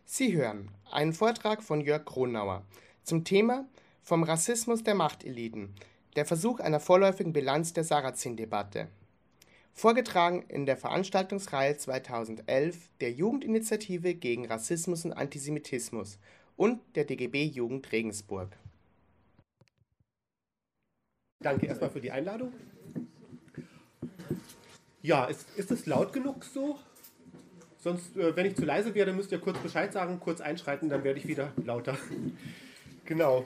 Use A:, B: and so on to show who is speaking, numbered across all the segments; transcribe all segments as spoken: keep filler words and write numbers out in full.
A: Sie hören einen Vortrag von Jörg Kronauer zum Thema Vom Rassismus der Machteliten, der Versuch einer vorläufigen Bilanz der Sarrazin-Debatte. Vorgetragen in der Veranstaltungsreihe zweitausendelf der Jugendinitiative gegen Rassismus und Antisemitismus und der D G B Jugend Regensburg.
B: Danke erstmal für die Einladung. Ja, ist, ist es laut genug so? Sonst, äh, wenn ich zu leise werde, müsst ihr kurz Bescheid sagen, kurz einschreiten, dann werde ich wieder lauter. Genau.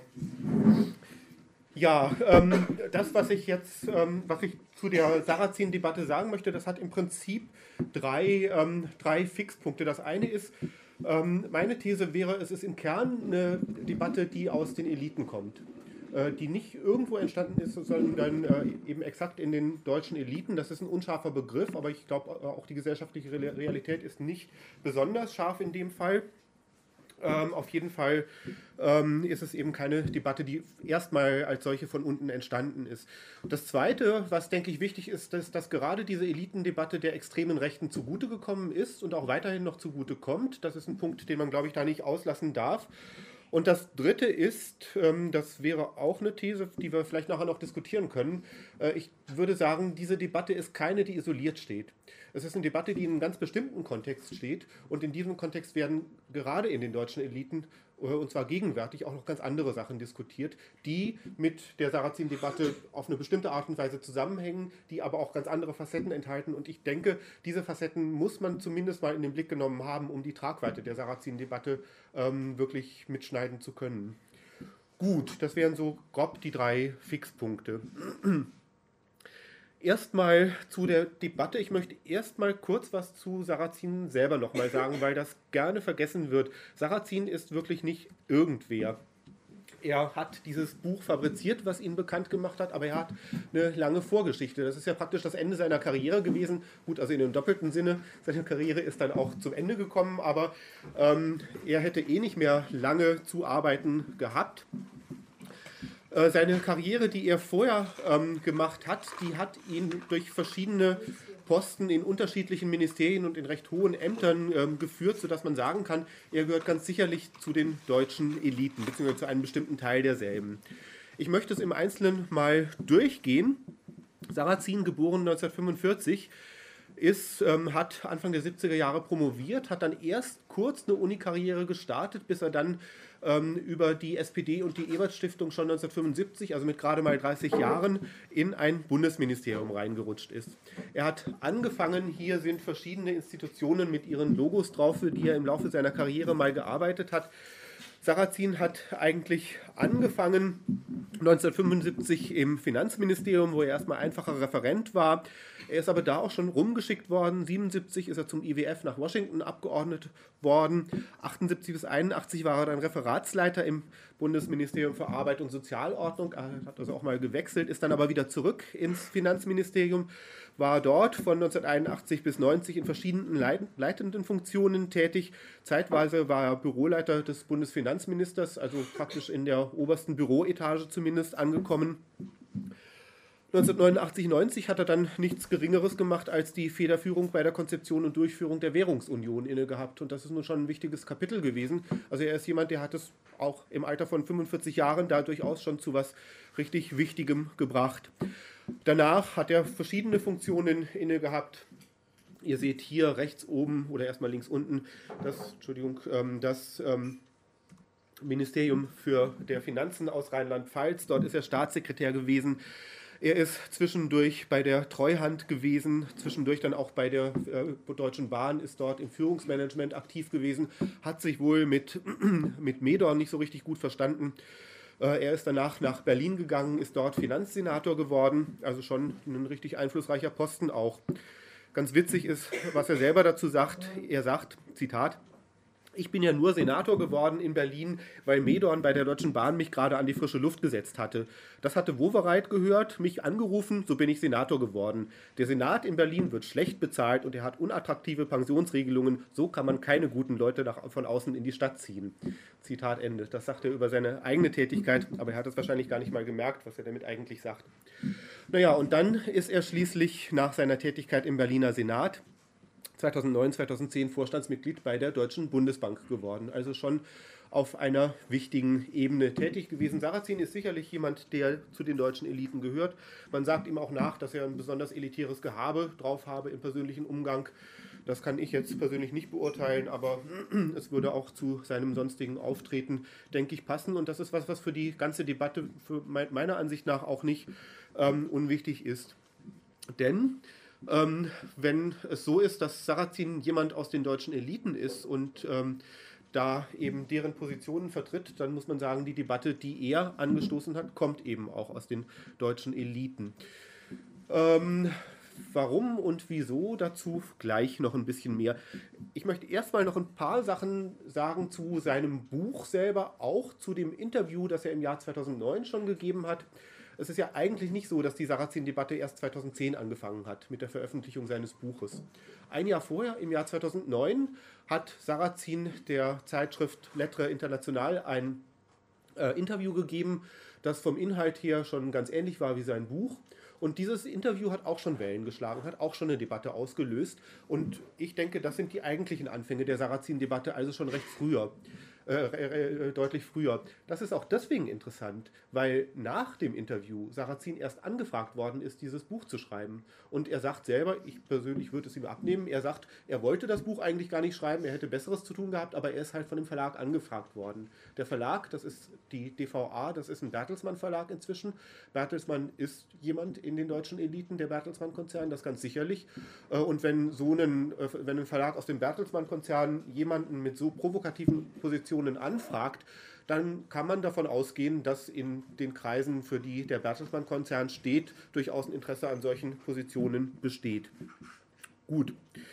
B: Ja, ähm, das, was ich jetzt, ähm, was ich zu der Sarrazin-Debatte sagen möchte, das hat im Prinzip drei, ähm, drei Fixpunkte. Das eine ist, ähm, meine These wäre, es ist im Kern eine Debatte, die aus den Eliten kommt, äh, die nicht irgendwo entstanden ist, sondern äh, eben exakt in den deutschen Eliten. Das ist ein unscharfer Begriff, aber ich glaube, auch die gesellschaftliche Realität ist nicht besonders scharf in dem Fall. Ähm, auf jeden Fall ähm, ist es eben keine Debatte, die erstmal als solche von unten entstanden ist. Das Zweite, was denke ich wichtig ist, ist, dass gerade diese Elitendebatte der extremen Rechten zugute gekommen ist und auch weiterhin noch zugute kommt. Das ist ein Punkt, den man, glaube ich, da nicht auslassen darf. Und das Dritte ist, ähm, das wäre auch eine These, die wir vielleicht nachher noch diskutieren können. Äh, ich würde sagen, diese Debatte ist keine, die isoliert steht. Es ist eine Debatte, die in einem ganz bestimmten Kontext steht. Und in diesem Kontext werden gerade in den deutschen Eliten, äh, und zwar gegenwärtig, auch noch ganz andere Sachen diskutiert, die mit der Sarrazin-Debatte auf eine bestimmte Art und Weise zusammenhängen, die aber auch ganz andere Facetten enthalten. Und ich denke, diese Facetten muss man zumindest mal in den Blick genommen haben, um die Tragweite der Sarrazin-Debatte ähm, wirklich mitschneiden zu können. Gut, das wären so grob die drei Fixpunkte. Erstmal zu der Debatte. Ich möchte erstmal kurz was zu Sarrazin selber nochmal sagen, weil das gerne vergessen wird. Sarrazin ist wirklich nicht irgendwer. Er hat dieses Buch fabriziert, was ihn bekannt gemacht hat, aber er hat eine lange Vorgeschichte. Das ist ja praktisch das Ende seiner Karriere gewesen. Gut, also in dem doppelten Sinne, seine Karriere ist dann auch zum Ende gekommen, aber ähm, er hätte eh nicht mehr lange zu arbeiten gehabt. Seine Karriere, die er vorher ähm, gemacht hat, die hat ihn durch verschiedene Posten in unterschiedlichen Ministerien und in recht hohen Ämtern ähm, geführt, sodass man sagen kann, er gehört ganz sicherlich zu den deutschen Eliten, beziehungsweise zu einem bestimmten Teil derselben. Ich möchte es im Einzelnen mal durchgehen. Sarrazin, geboren neunzehnhundertfünfundvierzig, ist, ähm, hat Anfang der siebziger Jahre promoviert, hat dann erst kurz eine Unikarriere gestartet, bis er dann ähm, über die S P D und die Ebert-Stiftung schon neunzehnhundertfünfundsiebzig, also mit gerade mal dreißig Jahren, in ein Bundesministerium reingerutscht ist. Er hat angefangen, hier sind verschiedene Institutionen mit ihren Logos drauf, für die er im Laufe seiner Karriere mal gearbeitet hat. Sarrazin hat eigentlich angefangen neunzehnhundertfünfundsiebzig im Finanzministerium, wo er erstmal einfacher Referent war. Er ist aber da auch schon rumgeschickt worden. neunzehnhundertsiebenundsiebzig ist er zum I W F nach Washington abgeordnet worden. achtundsiebzig bis einundachtzig war er dann Referatsleiter im Bundesministerium für Arbeit und Sozialordnung. Er hat also auch mal gewechselt, ist dann aber wieder zurück ins Finanzministerium, war dort von neunzehnhunderteinundachtzig bis neunzig in verschiedenen leitenden Funktionen tätig. Zeitweise war er Büroleiter des Bundesfinanzministers, also praktisch in der obersten Büroetage zumindest angekommen. neunzehnhundertneunundachtzig neunzig hat er dann nichts Geringeres gemacht, als die Federführung bei der Konzeption und Durchführung der Währungsunion inne gehabt. Und das ist nun schon ein wichtiges Kapitel gewesen. Also er ist jemand, der hat es auch im Alter von fünfundvierzig Jahren da durchaus schon zu was richtig Wichtigem gebracht. Danach hat er verschiedene Funktionen inne gehabt. Ihr seht hier rechts oben oder erstmal links unten das, Entschuldigung, ähm, das ähm, Ministerium für der Finanzen aus Rheinland-Pfalz. Dort ist er Staatssekretär gewesen. Er ist zwischendurch bei der Treuhand gewesen, zwischendurch dann auch bei der äh, Deutschen Bahn, ist dort im Führungsmanagement aktiv gewesen, hat sich wohl mit, mit Medorn nicht so richtig gut verstanden. Äh, er ist danach nach Berlin gegangen, ist dort Finanzsenator geworden, also schon ein richtig einflussreicher Posten auch. Ganz witzig ist, was er selber dazu sagt. Er sagt, Zitat, ich bin ja nur Senator geworden in Berlin, weil Medorn bei der Deutschen Bahn mich gerade an die frische Luft gesetzt hatte. Das hatte Wowereit gehört, mich angerufen, so bin ich Senator geworden. Der Senat in Berlin wird schlecht bezahlt und er hat unattraktive Pensionsregelungen. So kann man keine guten Leute nach, von außen in die Stadt ziehen. Zitat Ende. Das sagt er über seine eigene Tätigkeit, aber er hat es wahrscheinlich gar nicht mal gemerkt, was er damit eigentlich sagt. Naja, und dann ist er schließlich nach seiner Tätigkeit im Berliner Senat zweitausendneun, zweitausendzehn Vorstandsmitglied bei der Deutschen Bundesbank geworden. Also schon auf einer wichtigen Ebene tätig gewesen. Sarrazin ist sicherlich jemand, der zu den deutschen Eliten gehört. Man sagt ihm auch nach, dass er ein besonders elitäres Gehabe drauf habe im persönlichen Umgang. Das kann ich jetzt persönlich nicht beurteilen, aber es würde auch zu seinem sonstigen Auftreten, denke ich, passen. Und das ist was, was für die ganze Debatte für meiner Ansicht nach auch nicht ähm, unwichtig ist. Denn ähm, wenn es so ist, dass Sarrazin jemand aus den deutschen Eliten ist und ähm, da eben deren Positionen vertritt, dann muss man sagen, die Debatte, die er angestoßen hat, kommt eben auch aus den deutschen Eliten. Ähm, warum und wieso, dazu gleich noch ein bisschen mehr. Ich möchte erstmal noch ein paar Sachen sagen zu seinem Buch selber, auch zu dem Interview, das er im Jahr zweitausendneun schon gegeben hat. Es ist ja eigentlich nicht so, dass die Sarrazin-Debatte erst zweitausendzehn angefangen hat mit der Veröffentlichung seines Buches. Ein Jahr vorher, im Jahr zweitausendneun, hat Sarrazin der Zeitschrift Lettres Internationales ein äh, Interview gegeben, das vom Inhalt her schon ganz ähnlich war wie sein Buch. Und dieses Interview hat auch schon Wellen geschlagen, hat auch schon eine Debatte ausgelöst. Und ich denke, das sind die eigentlichen Anfänge der Sarrazin-Debatte, also schon recht früher. Äh, äh, deutlich früher. Das ist auch deswegen interessant, weil nach dem Interview Sarrazin erst angefragt worden ist, dieses Buch zu schreiben. Und er sagt selber, ich persönlich würde es ihm abnehmen, er sagt, er wollte das Buch eigentlich gar nicht schreiben, er hätte Besseres zu tun gehabt, aber er ist halt von dem Verlag angefragt worden. Der Verlag, das ist die D V A, das ist ein Bertelsmann Verlag inzwischen. Bertelsmann ist jemand in den deutschen Eliten, der Bertelsmann-Konzern, das ganz sicherlich. Und wenn so ein, wenn ein Verlag aus dem Bertelsmann-Konzern jemanden mit so provokativen Positionen anfragt, dann kann man davon ausgehen, dass in den Kreisen, für die der Bertelsmann-Konzern steht, durchaus ein Interesse an solchen Positionen besteht. Gut.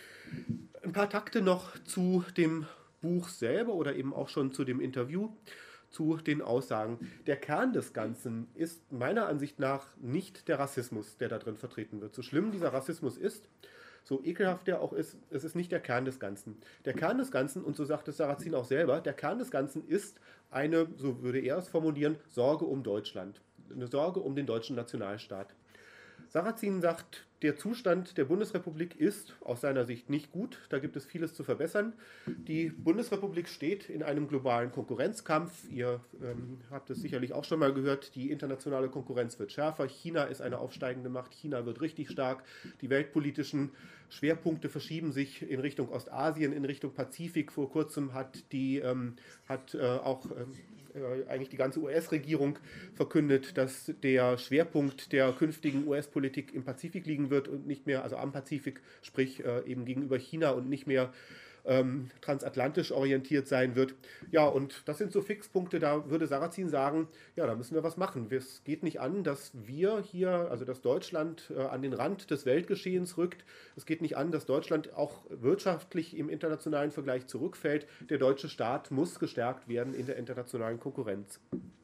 B: Ein paar Takte noch zu dem Buch selber oder eben auch schon zu dem Interview, zu den Aussagen. Der Kern des Ganzen ist meiner Ansicht nach nicht der Rassismus, der da drin vertreten wird. So schlimm dieser Rassismus ist, so ekelhaft der auch ist, es ist nicht der Kern des Ganzen. Der Kern des Ganzen, und so sagt es Sarrazin auch selber, der Kern des Ganzen ist eine, so würde er es formulieren, Sorge um Deutschland. Eine Sorge um den deutschen Nationalstaat. Sarrazin sagt, der Zustand der Bundesrepublik ist aus seiner Sicht nicht gut, da gibt es vieles zu verbessern. Die Bundesrepublik steht in einem globalen Konkurrenzkampf. Ihr ähm, habt es sicherlich auch schon mal gehört, die internationale Konkurrenz wird schärfer. China ist eine aufsteigende Macht, China wird richtig stark. Die weltpolitischen Schwerpunkte verschieben sich in Richtung Ostasien, in Richtung Pazifik. Vor kurzem hat, die, ähm, hat äh, auch... Ähm, eigentlich die ganze U S-Regierung verkündet, dass der Schwerpunkt der künftigen U S-Politik im Pazifik liegen wird und nicht mehr, also am Pazifik, sprich äh, eben gegenüber China und nicht mehr ähm, transatlantisch orientiert sein wird. Ja, und das sind so Fixpunkte, da würde Sarrazin sagen, ja, da müssen wir was machen. Es geht nicht an, dass wir hier, also dass Deutschland äh, an den Rand des Weltgeschehens rückt. Es geht nicht an, dass Deutschland auch wirtschaftlich im internationalen Vergleich zurückfällt. Der deutsche Staat muss gestärkt werden in der internationalen Konkurrenz.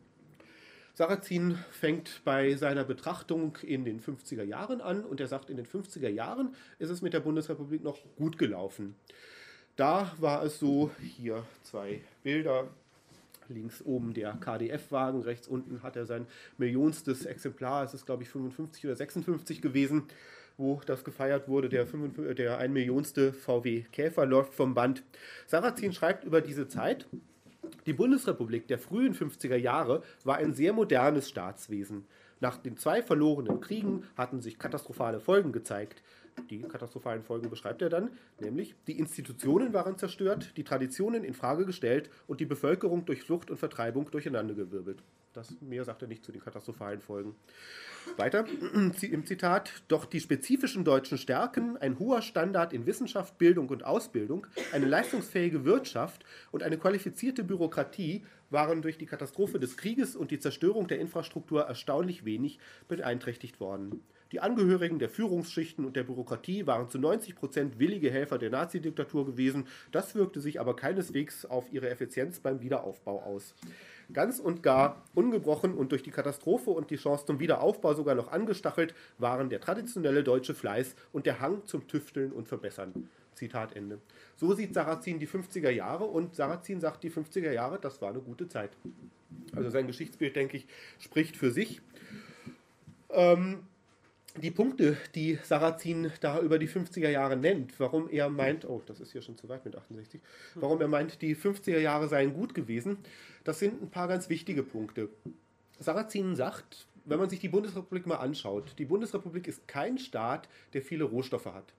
B: Sarrazin fängt bei seiner Betrachtung in den fünfziger Jahren an und er sagt, in den fünfziger Jahren ist es mit der Bundesrepublik noch gut gelaufen. Da war es so, hier zwei Bilder, links oben der K D F-Wagen, rechts unten hat er sein millionstes Exemplar, es ist glaube ich fünfundfünfzig oder sechsundfünfzig gewesen, wo das gefeiert wurde, der, fünfundfünfzig, der ein Millionste V W Käfer läuft vom Band. Sarrazin schreibt über diese Zeit, die Bundesrepublik der frühen fünfziger Jahre war ein sehr modernes Staatswesen. Nach den zwei verlorenen Kriegen hatten sich katastrophale Folgen gezeigt. Die katastrophalen Folgen beschreibt er dann, nämlich die Institutionen waren zerstört, die Traditionen in Frage gestellt und die Bevölkerung durch Flucht und Vertreibung durcheinandergewirbelt. Das mehr sagt er nicht zu den katastrophalen Folgen. Weiter im Zitat, doch die spezifischen deutschen Stärken, ein hoher Standard in Wissenschaft, Bildung und Ausbildung, eine leistungsfähige Wirtschaft und eine qualifizierte Bürokratie waren durch die Katastrophe des Krieges und die Zerstörung der Infrastruktur erstaunlich wenig beeinträchtigt worden. Die Angehörigen der Führungsschichten und der Bürokratie waren zu neunzig Prozent willige Helfer der Nazidiktatur gewesen. Das wirkte sich aber keineswegs auf ihre Effizienz beim Wiederaufbau aus. Ganz und gar ungebrochen und durch die Katastrophe und die Chance zum Wiederaufbau sogar noch angestachelt waren der traditionelle deutsche Fleiß und der Hang zum Tüfteln und Verbessern. Zitat Ende. So sieht Sarrazin die fünfziger Jahre und Sarrazin sagt, die fünfziger Jahre, das war eine gute Zeit. Also sein Geschichtsbild, denke ich, spricht für sich. Ähm, die Punkte, die Sarrazin da über die fünfziger Jahre nennt, warum er meint, oh, das ist hier schon zu weit mit achtundsechzig, warum er meint, die fünfziger Jahre seien gut gewesen, das sind ein paar ganz wichtige Punkte. Sarrazin sagt, wenn man sich die Bundesrepublik mal anschaut, die Bundesrepublik ist kein Staat, der viele Rohstoffe hat.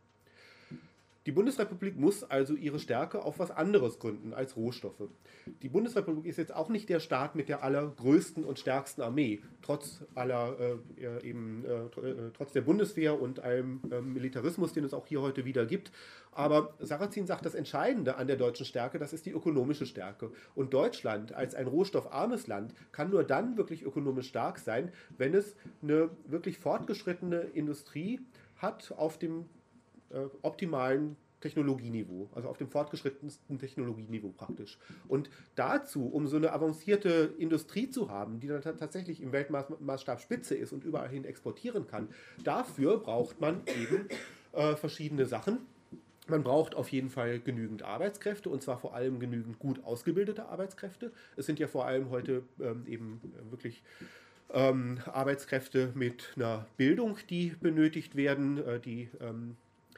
B: Die Bundesrepublik muss also ihre Stärke auf was anderes gründen als Rohstoffe. Die Bundesrepublik ist jetzt auch nicht der Staat mit der allergrößten und stärksten Armee, trotz aller äh, eben äh, trotz der Bundeswehr und allem äh, Militarismus, den es auch hier heute wieder gibt. Aber Sarrazin sagt, das Entscheidende an der deutschen Stärke, das ist die ökonomische Stärke. Und Deutschland als ein rohstoffarmes Land kann nur dann wirklich ökonomisch stark sein, wenn es eine wirklich fortgeschrittene Industrie hat auf dem Äh, optimalen Technologieniveau, also auf dem fortgeschrittensten Technologieniveau praktisch. Und dazu, um so eine avancierte Industrie zu haben, die dann tatsächlich im Weltmaßstab Spitze ist und überall hin exportieren kann, dafür braucht man eben äh, verschiedene Sachen. Man braucht auf jeden Fall genügend Arbeitskräfte, und zwar vor allem genügend gut ausgebildete Arbeitskräfte. Es sind ja vor allem heute ähm, eben wirklich ähm, Arbeitskräfte mit einer Bildung, die benötigt werden, äh, die ähm,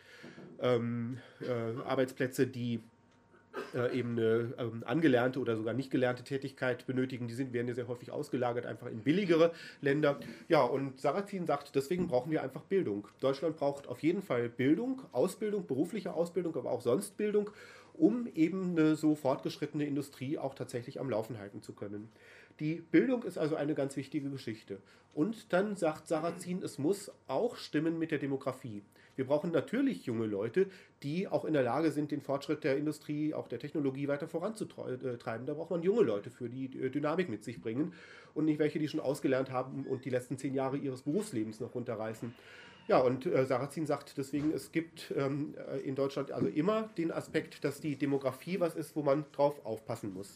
B: Ähm, äh, Arbeitsplätze, die äh, eben eine ähm, angelernte oder sogar nicht gelernte Tätigkeit benötigen, die sind, werden ja sehr häufig ausgelagert, einfach in billigere Länder. Ja, und Sarrazin sagt, deswegen brauchen wir einfach Bildung. Deutschland braucht auf jeden Fall Bildung, Ausbildung, berufliche Ausbildung, aber auch sonst Bildung, um eben eine so fortgeschrittene Industrie auch tatsächlich am Laufen halten zu können. Die Bildung ist also eine ganz wichtige Geschichte. Und dann sagt Sarrazin, es muss auch stimmen mit der Demografie. Wir brauchen natürlich junge Leute, die auch in der Lage sind, den Fortschritt der Industrie, auch der Technologie weiter voranzutreiben. Da braucht man junge Leute für, die Dynamik mit sich bringen und nicht welche, die schon ausgelernt haben und die letzten zehn Jahre ihres Berufslebens noch runterreißen. Ja, und äh, Sarrazin sagt deswegen, es gibt ähm, in Deutschland also immer den Aspekt, dass die Demografie was ist, wo man drauf aufpassen muss.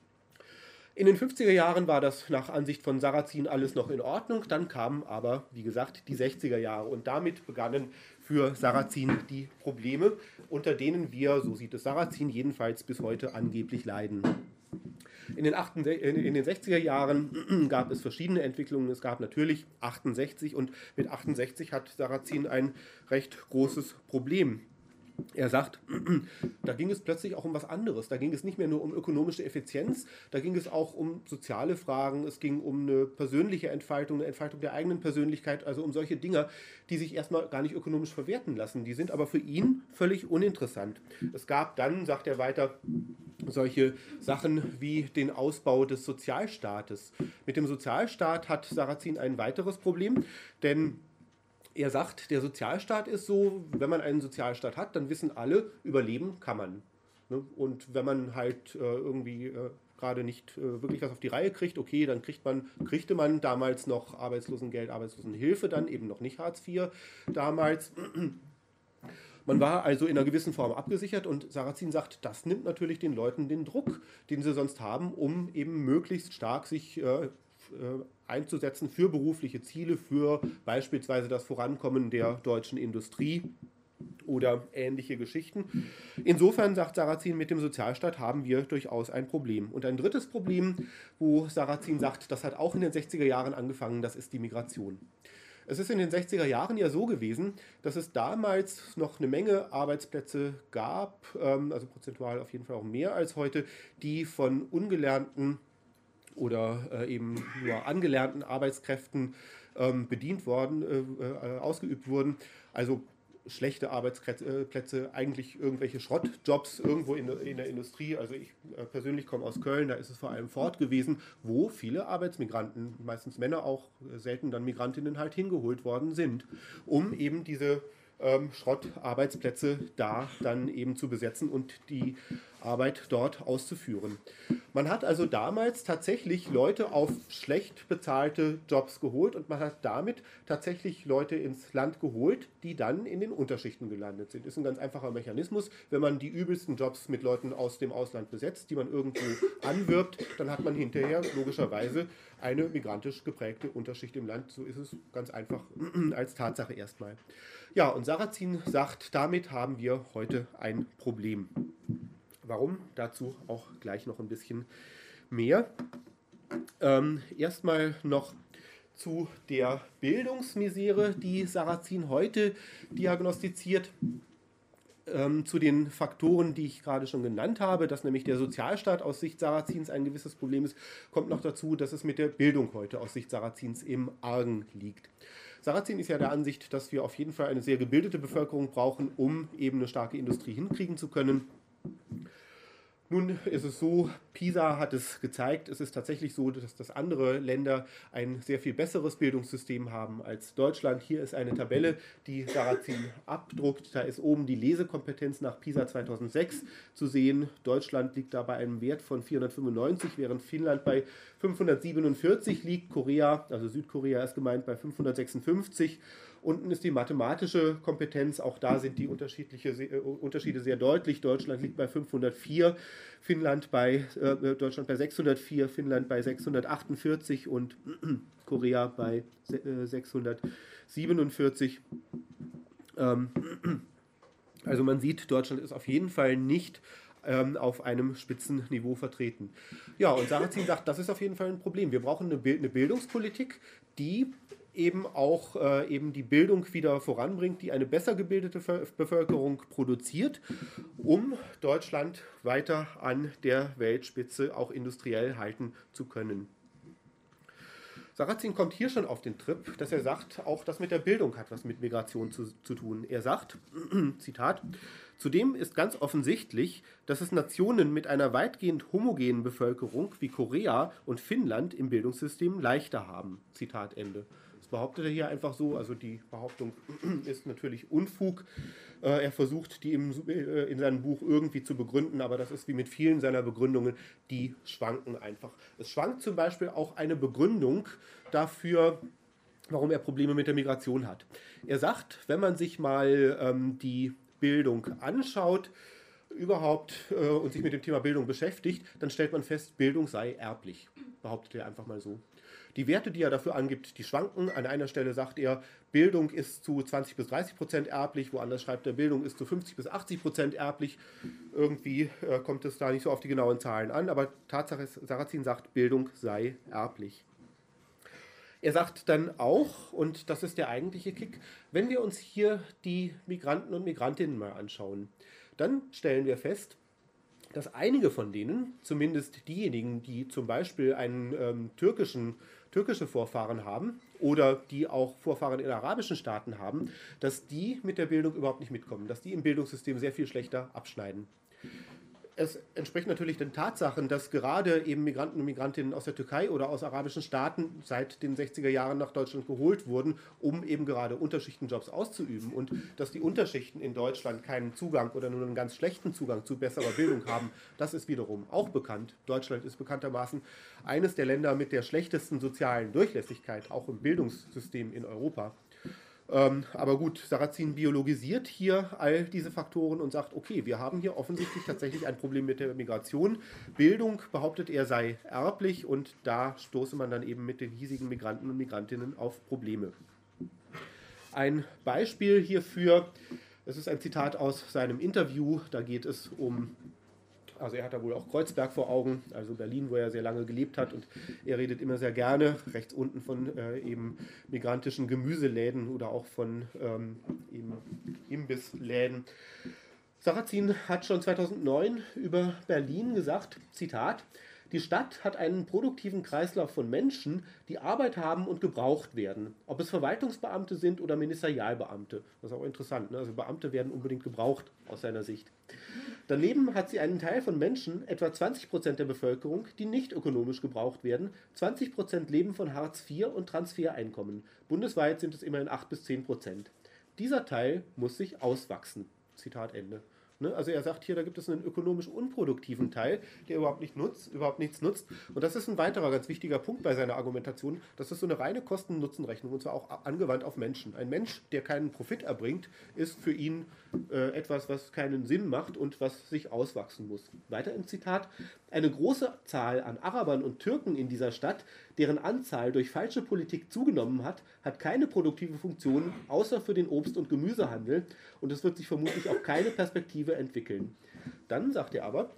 B: In den fünfziger Jahren war das nach Ansicht von Sarrazin alles noch in Ordnung, dann kamen aber, wie gesagt, die sechziger Jahre und damit begannen für Sarrazin die Probleme, unter denen wir, so sieht es Sarrazin jedenfalls bis heute angeblich leiden. In den, in den sechziger Jahren gab es verschiedene Entwicklungen. Es gab natürlich achtundsechzig und mit achtundsechzig hat Sarrazin ein recht großes Problem. Er sagt, da ging es plötzlich auch um was anderes. Da ging es nicht mehr nur um ökonomische Effizienz, da ging es auch um soziale Fragen, es ging um eine persönliche Entfaltung, eine Entfaltung der eigenen Persönlichkeit, also um solche Dinge, die sich erstmal gar nicht ökonomisch verwerten lassen. Die sind aber für ihn völlig uninteressant. Es gab dann, sagt er weiter, solche Sachen wie den Ausbau des Sozialstaates. Mit dem Sozialstaat hat Sarrazin ein weiteres Problem, denn er sagt, der Sozialstaat ist so, wenn man einen Sozialstaat hat, dann wissen alle, überleben kann man. Und wenn man halt irgendwie gerade nicht wirklich was auf die Reihe kriegt, okay, dann kriegt man, kriegte man damals noch Arbeitslosengeld, Arbeitslosenhilfe, dann eben noch nicht Hartz vier damals. Man war also in einer gewissen Form abgesichert und Sarrazin sagt, das nimmt natürlich den Leuten den Druck, den sie sonst haben, um eben möglichst stark sich äh, einzusetzen für berufliche Ziele, für beispielsweise das Vorankommen der deutschen Industrie oder ähnliche Geschichten. Insofern, sagt Sarrazin, mit dem Sozialstaat haben wir durchaus ein Problem. Und ein drittes Problem, wo Sarrazin sagt, das hat auch in den sechziger Jahren angefangen, das ist die Migration. Es ist in den sechziger Jahren ja so gewesen, dass es damals noch eine Menge Arbeitsplätze gab, also prozentual auf jeden Fall auch mehr als heute, die von ungelernten oder äh, eben nur angelernten Arbeitskräften ähm, bedient worden, äh, äh, ausgeübt wurden. Also schlechte Arbeitsplätze, eigentlich irgendwelche Schrottjobs irgendwo in, in der Industrie. Also ich äh, persönlich komme aus Köln, da ist es vor allem Ford gewesen, wo viele Arbeitsmigranten, meistens Männer auch, äh, selten dann Migrantinnen halt hingeholt worden sind, um eben diese ähm, Schrottarbeitsplätze da dann eben zu besetzen und die Arbeit dort auszuführen. Man hat also damals tatsächlich Leute auf schlecht bezahlte Jobs geholt und man hat damit tatsächlich Leute ins Land geholt, die dann in den Unterschichten gelandet sind. Ist ein ganz einfacher Mechanismus. Wenn man die übelsten Jobs mit Leuten aus dem Ausland besetzt, die man irgendwo anwirbt, dann hat man hinterher logischerweise eine migrantisch geprägte Unterschicht im Land. So ist es ganz einfach als Tatsache erstmal. Ja, und Sarrazin sagt, damit haben wir heute ein Problem. Warum? Dazu auch gleich noch ein bisschen mehr. Ähm, erstmal noch zu der Bildungsmisere, die Sarrazin heute diagnostiziert, ähm, zu den Faktoren, die ich gerade schon genannt habe, dass nämlich der Sozialstaat aus Sicht Sarrazins ein gewisses Problem ist, kommt noch dazu, dass es mit der Bildung heute aus Sicht Sarrazins im Argen liegt. Sarrazin ist ja der Ansicht, dass wir auf jeden Fall eine sehr gebildete Bevölkerung brauchen, um eben eine starke Industrie hinkriegen zu können. Nun ist es so, PISA hat es gezeigt, es ist tatsächlich so, dass, dass andere Länder ein sehr viel besseres Bildungssystem haben als Deutschland. Hier ist eine Tabelle, die Sarrazin abdruckt. Da ist oben die Lesekompetenz nach PISA zweitausendsechs zu sehen. Deutschland liegt da bei einem Wert von vierhundertfünfundneunzig, während Finnland bei fünfhundertsiebenundvierzig liegt. Korea, also Südkorea ist gemeint, bei fünfhundertsechsundfünfzig. Unten ist die mathematische Kompetenz, auch da sind die unterschiedliche, äh, Unterschiede sehr deutlich. Deutschland liegt bei fünfhundertvier, Finnland bei, äh, Deutschland bei sechshundertvier, Finnland bei sechshundertachtundvierzig und äh, Korea bei äh, sechshundertsiebenundvierzig. Ähm, also man sieht, Deutschland ist auf jeden Fall nicht ähm, auf einem Spitzenniveau vertreten. Ja, und Sarrazin sagt, das ist auf jeden Fall ein Problem. Wir brauchen eine, Bild- eine Bildungspolitik, die eben auch äh, eben die Bildung wieder voranbringt, die eine besser gebildete Bevölkerung produziert, um Deutschland weiter an der Weltspitze auch industriell halten zu können. Sarrazin kommt hier schon auf den Trip, dass er sagt, auch das mit der Bildung hat was mit Migration zu, zu tun. Er sagt, Zitat, zudem ist ganz offensichtlich, dass es Nationen mit einer weitgehend homogenen Bevölkerung wie Korea und Finnland im Bildungssystem leichter haben. Zitat Ende. Das behauptet er hier einfach so, also die Behauptung ist natürlich Unfug. Er versucht, die in seinem Buch irgendwie zu begründen, aber das ist wie mit vielen seiner Begründungen, die schwanken einfach. Es schwankt zum Beispiel auch eine Begründung dafür, warum er Probleme mit der Migration hat. Er sagt, wenn man sich mal ähm, die Bildung anschaut, überhaupt äh, und sich mit dem Thema Bildung beschäftigt, dann stellt man fest, Bildung sei erblich. Behauptet er einfach mal so. Die Werte, die er dafür angibt, die schwanken. An einer Stelle sagt er, Bildung ist zu zwanzig bis dreißig Prozent erblich, woanders schreibt er, Bildung ist zu fünfzig bis achtzig Prozent erblich. Irgendwie äh, kommt es da nicht so auf die genauen Zahlen an, aber Tatsache ist, Sarrazin sagt, Bildung sei erblich. Er sagt dann auch, und das ist der eigentliche Kick, wenn wir uns hier die Migranten und Migrantinnen mal anschauen, dann stellen wir fest, dass einige von denen, zumindest diejenigen, die zum Beispiel einen ähm, türkischen, türkische Vorfahren haben oder die auch Vorfahren in arabischen Staaten haben, dass die mit der Bildung überhaupt nicht mitkommen, dass die im Bildungssystem sehr viel schlechter abschneiden. Es entspricht natürlich den Tatsachen, dass gerade eben Migranten und Migrantinnen aus der Türkei oder aus arabischen Staaten seit den sechziger Jahren nach Deutschland geholt wurden, um eben gerade Unterschichtenjobs auszuüben und dass die Unterschichten in Deutschland keinen Zugang oder nur einen ganz schlechten Zugang zu besserer Bildung haben, das ist wiederum auch bekannt. Deutschland ist bekanntermaßen eines der Länder mit der schlechtesten sozialen Durchlässigkeit, auch im Bildungssystem in Europa. Ähm, aber gut, Sarrazin biologisiert hier all diese Faktoren und sagt, okay, wir haben hier offensichtlich tatsächlich ein Problem mit der Migration. Bildung, behauptet er, sei erblich und da stoße man dann eben mit den hiesigen Migranten und Migrantinnen auf Probleme. Ein Beispiel hierfür, das ist ein Zitat aus seinem Interview, da geht es um... Also er hat da wohl auch Kreuzberg vor Augen, also Berlin, wo er sehr lange gelebt hat und er redet immer sehr gerne, rechts unten von äh, eben migrantischen Gemüseläden oder auch von ähm, eben Imbissläden. Sarrazin hat schon zweitausendneun über Berlin gesagt, Zitat, die Stadt hat einen produktiven Kreislauf von Menschen, die Arbeit haben und gebraucht werden. Ob es Verwaltungsbeamte sind oder Ministerialbeamte. Das ist auch interessant, ne? Also Beamte werden unbedingt gebraucht aus seiner Sicht. Daneben hat sie einen Teil von Menschen, etwa zwanzig Prozent der Bevölkerung, die nicht ökonomisch gebraucht werden. zwanzig Prozent leben von Hartz vier und Transfereinkommen. Bundesweit sind es immerhin acht bis zehn Prozent. Dieser Teil muss sich auswachsen. Zitat Ende. Also er sagt hier, da gibt es einen ökonomisch unproduktiven Teil, der überhaupt, nicht nutzt, überhaupt nichts nutzt. Und das ist ein weiterer ganz wichtiger Punkt bei seiner Argumentation. Das ist so eine reine Kosten-Nutzen-Rechnung und zwar auch angewandt auf Menschen. Ein Mensch, der keinen Profit erbringt, ist für ihn äh, etwas, was keinen Sinn macht und was sich auswachsen muss. Weiter im Zitat. Eine große Zahl an Arabern und Türken in dieser Stadt, deren Anzahl durch falsche Politik zugenommen hat, hat keine produktive Funktion, außer für den Obst- und Gemüsehandel und es wird sich vermutlich auch keine Perspektive entwickeln. Dann sagt er aber,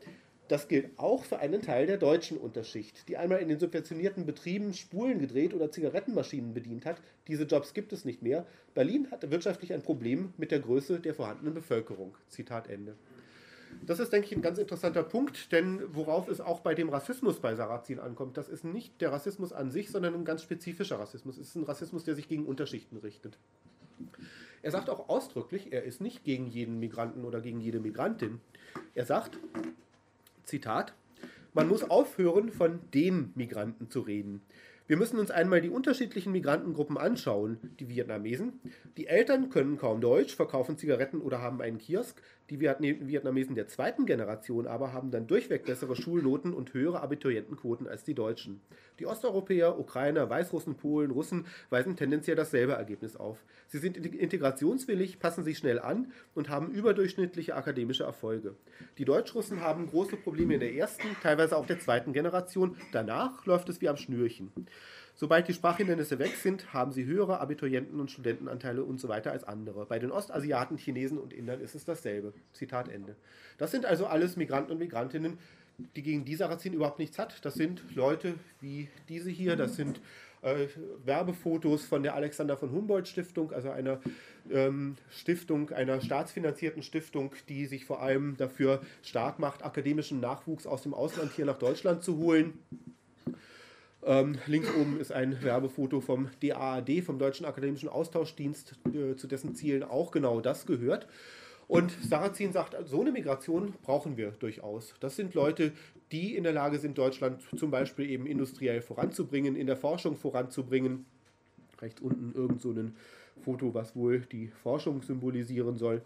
B: Das gilt auch für einen Teil der deutschen Unterschicht, die einmal in den subventionierten Betrieben Spulen gedreht oder Zigarettenmaschinen bedient hat. Diese Jobs gibt es nicht mehr. Berlin hatte wirtschaftlich ein Problem mit der Größe der vorhandenen Bevölkerung. Zitat Ende. Das ist, denke ich, ein ganz interessanter Punkt, denn worauf es auch bei dem Rassismus bei Sarrazin ankommt, das ist nicht der Rassismus an sich, sondern ein ganz spezifischer Rassismus. Es ist ein Rassismus, der sich gegen Unterschichten richtet. Er sagt auch ausdrücklich, er ist nicht gegen jeden Migranten oder gegen jede Migrantin. Er sagt, Zitat, man muss aufhören, von den Migranten zu reden. Wir müssen uns einmal die unterschiedlichen Migrantengruppen anschauen. Die Vietnamesen. Die Eltern können kaum Deutsch, verkaufen Zigaretten oder haben einen Kiosk. Die Vietnamesen der zweiten Generation aber haben dann durchweg bessere Schulnoten und höhere Abiturientenquoten als die Deutschen. Die Osteuropäer, Ukrainer, Weißrussen, Polen, Russen weisen tendenziell dasselbe Ergebnis auf. Sie sind integrationswillig, passen sich schnell an und haben überdurchschnittliche akademische Erfolge. Die Deutschrussen haben große Probleme in der ersten, teilweise auch der zweiten Generation. Danach läuft es wie am Schnürchen. Sobald die Sprachhindernisse weg sind, haben sie höhere Abiturienten- und Studentenanteile und so weiter als andere. Bei den Ostasiaten, Chinesen und Indern ist es dasselbe. Zitat Ende. Das sind also alles Migranten und Migrantinnen, die gegen die Sarrazin überhaupt nichts hat. Das sind Leute wie diese hier, das sind äh, Werbefotos von der Alexander von Humboldt Stiftung, also einer ähm, Stiftung, einer staatsfinanzierten Stiftung, die sich vor allem dafür stark macht, akademischen Nachwuchs aus dem Ausland hier nach Deutschland zu holen. Ähm, links oben ist ein Werbefoto vom D A A D, vom Deutschen Akademischen Austauschdienst, äh, zu dessen Zielen auch genau das gehört. Und Sarrazin sagt, so eine Migration brauchen wir durchaus. Das sind Leute, die in der Lage sind, Deutschland zum Beispiel eben industriell voranzubringen, in der Forschung voranzubringen. Rechts unten irgend so ein Foto, was wohl die Forschung symbolisieren soll.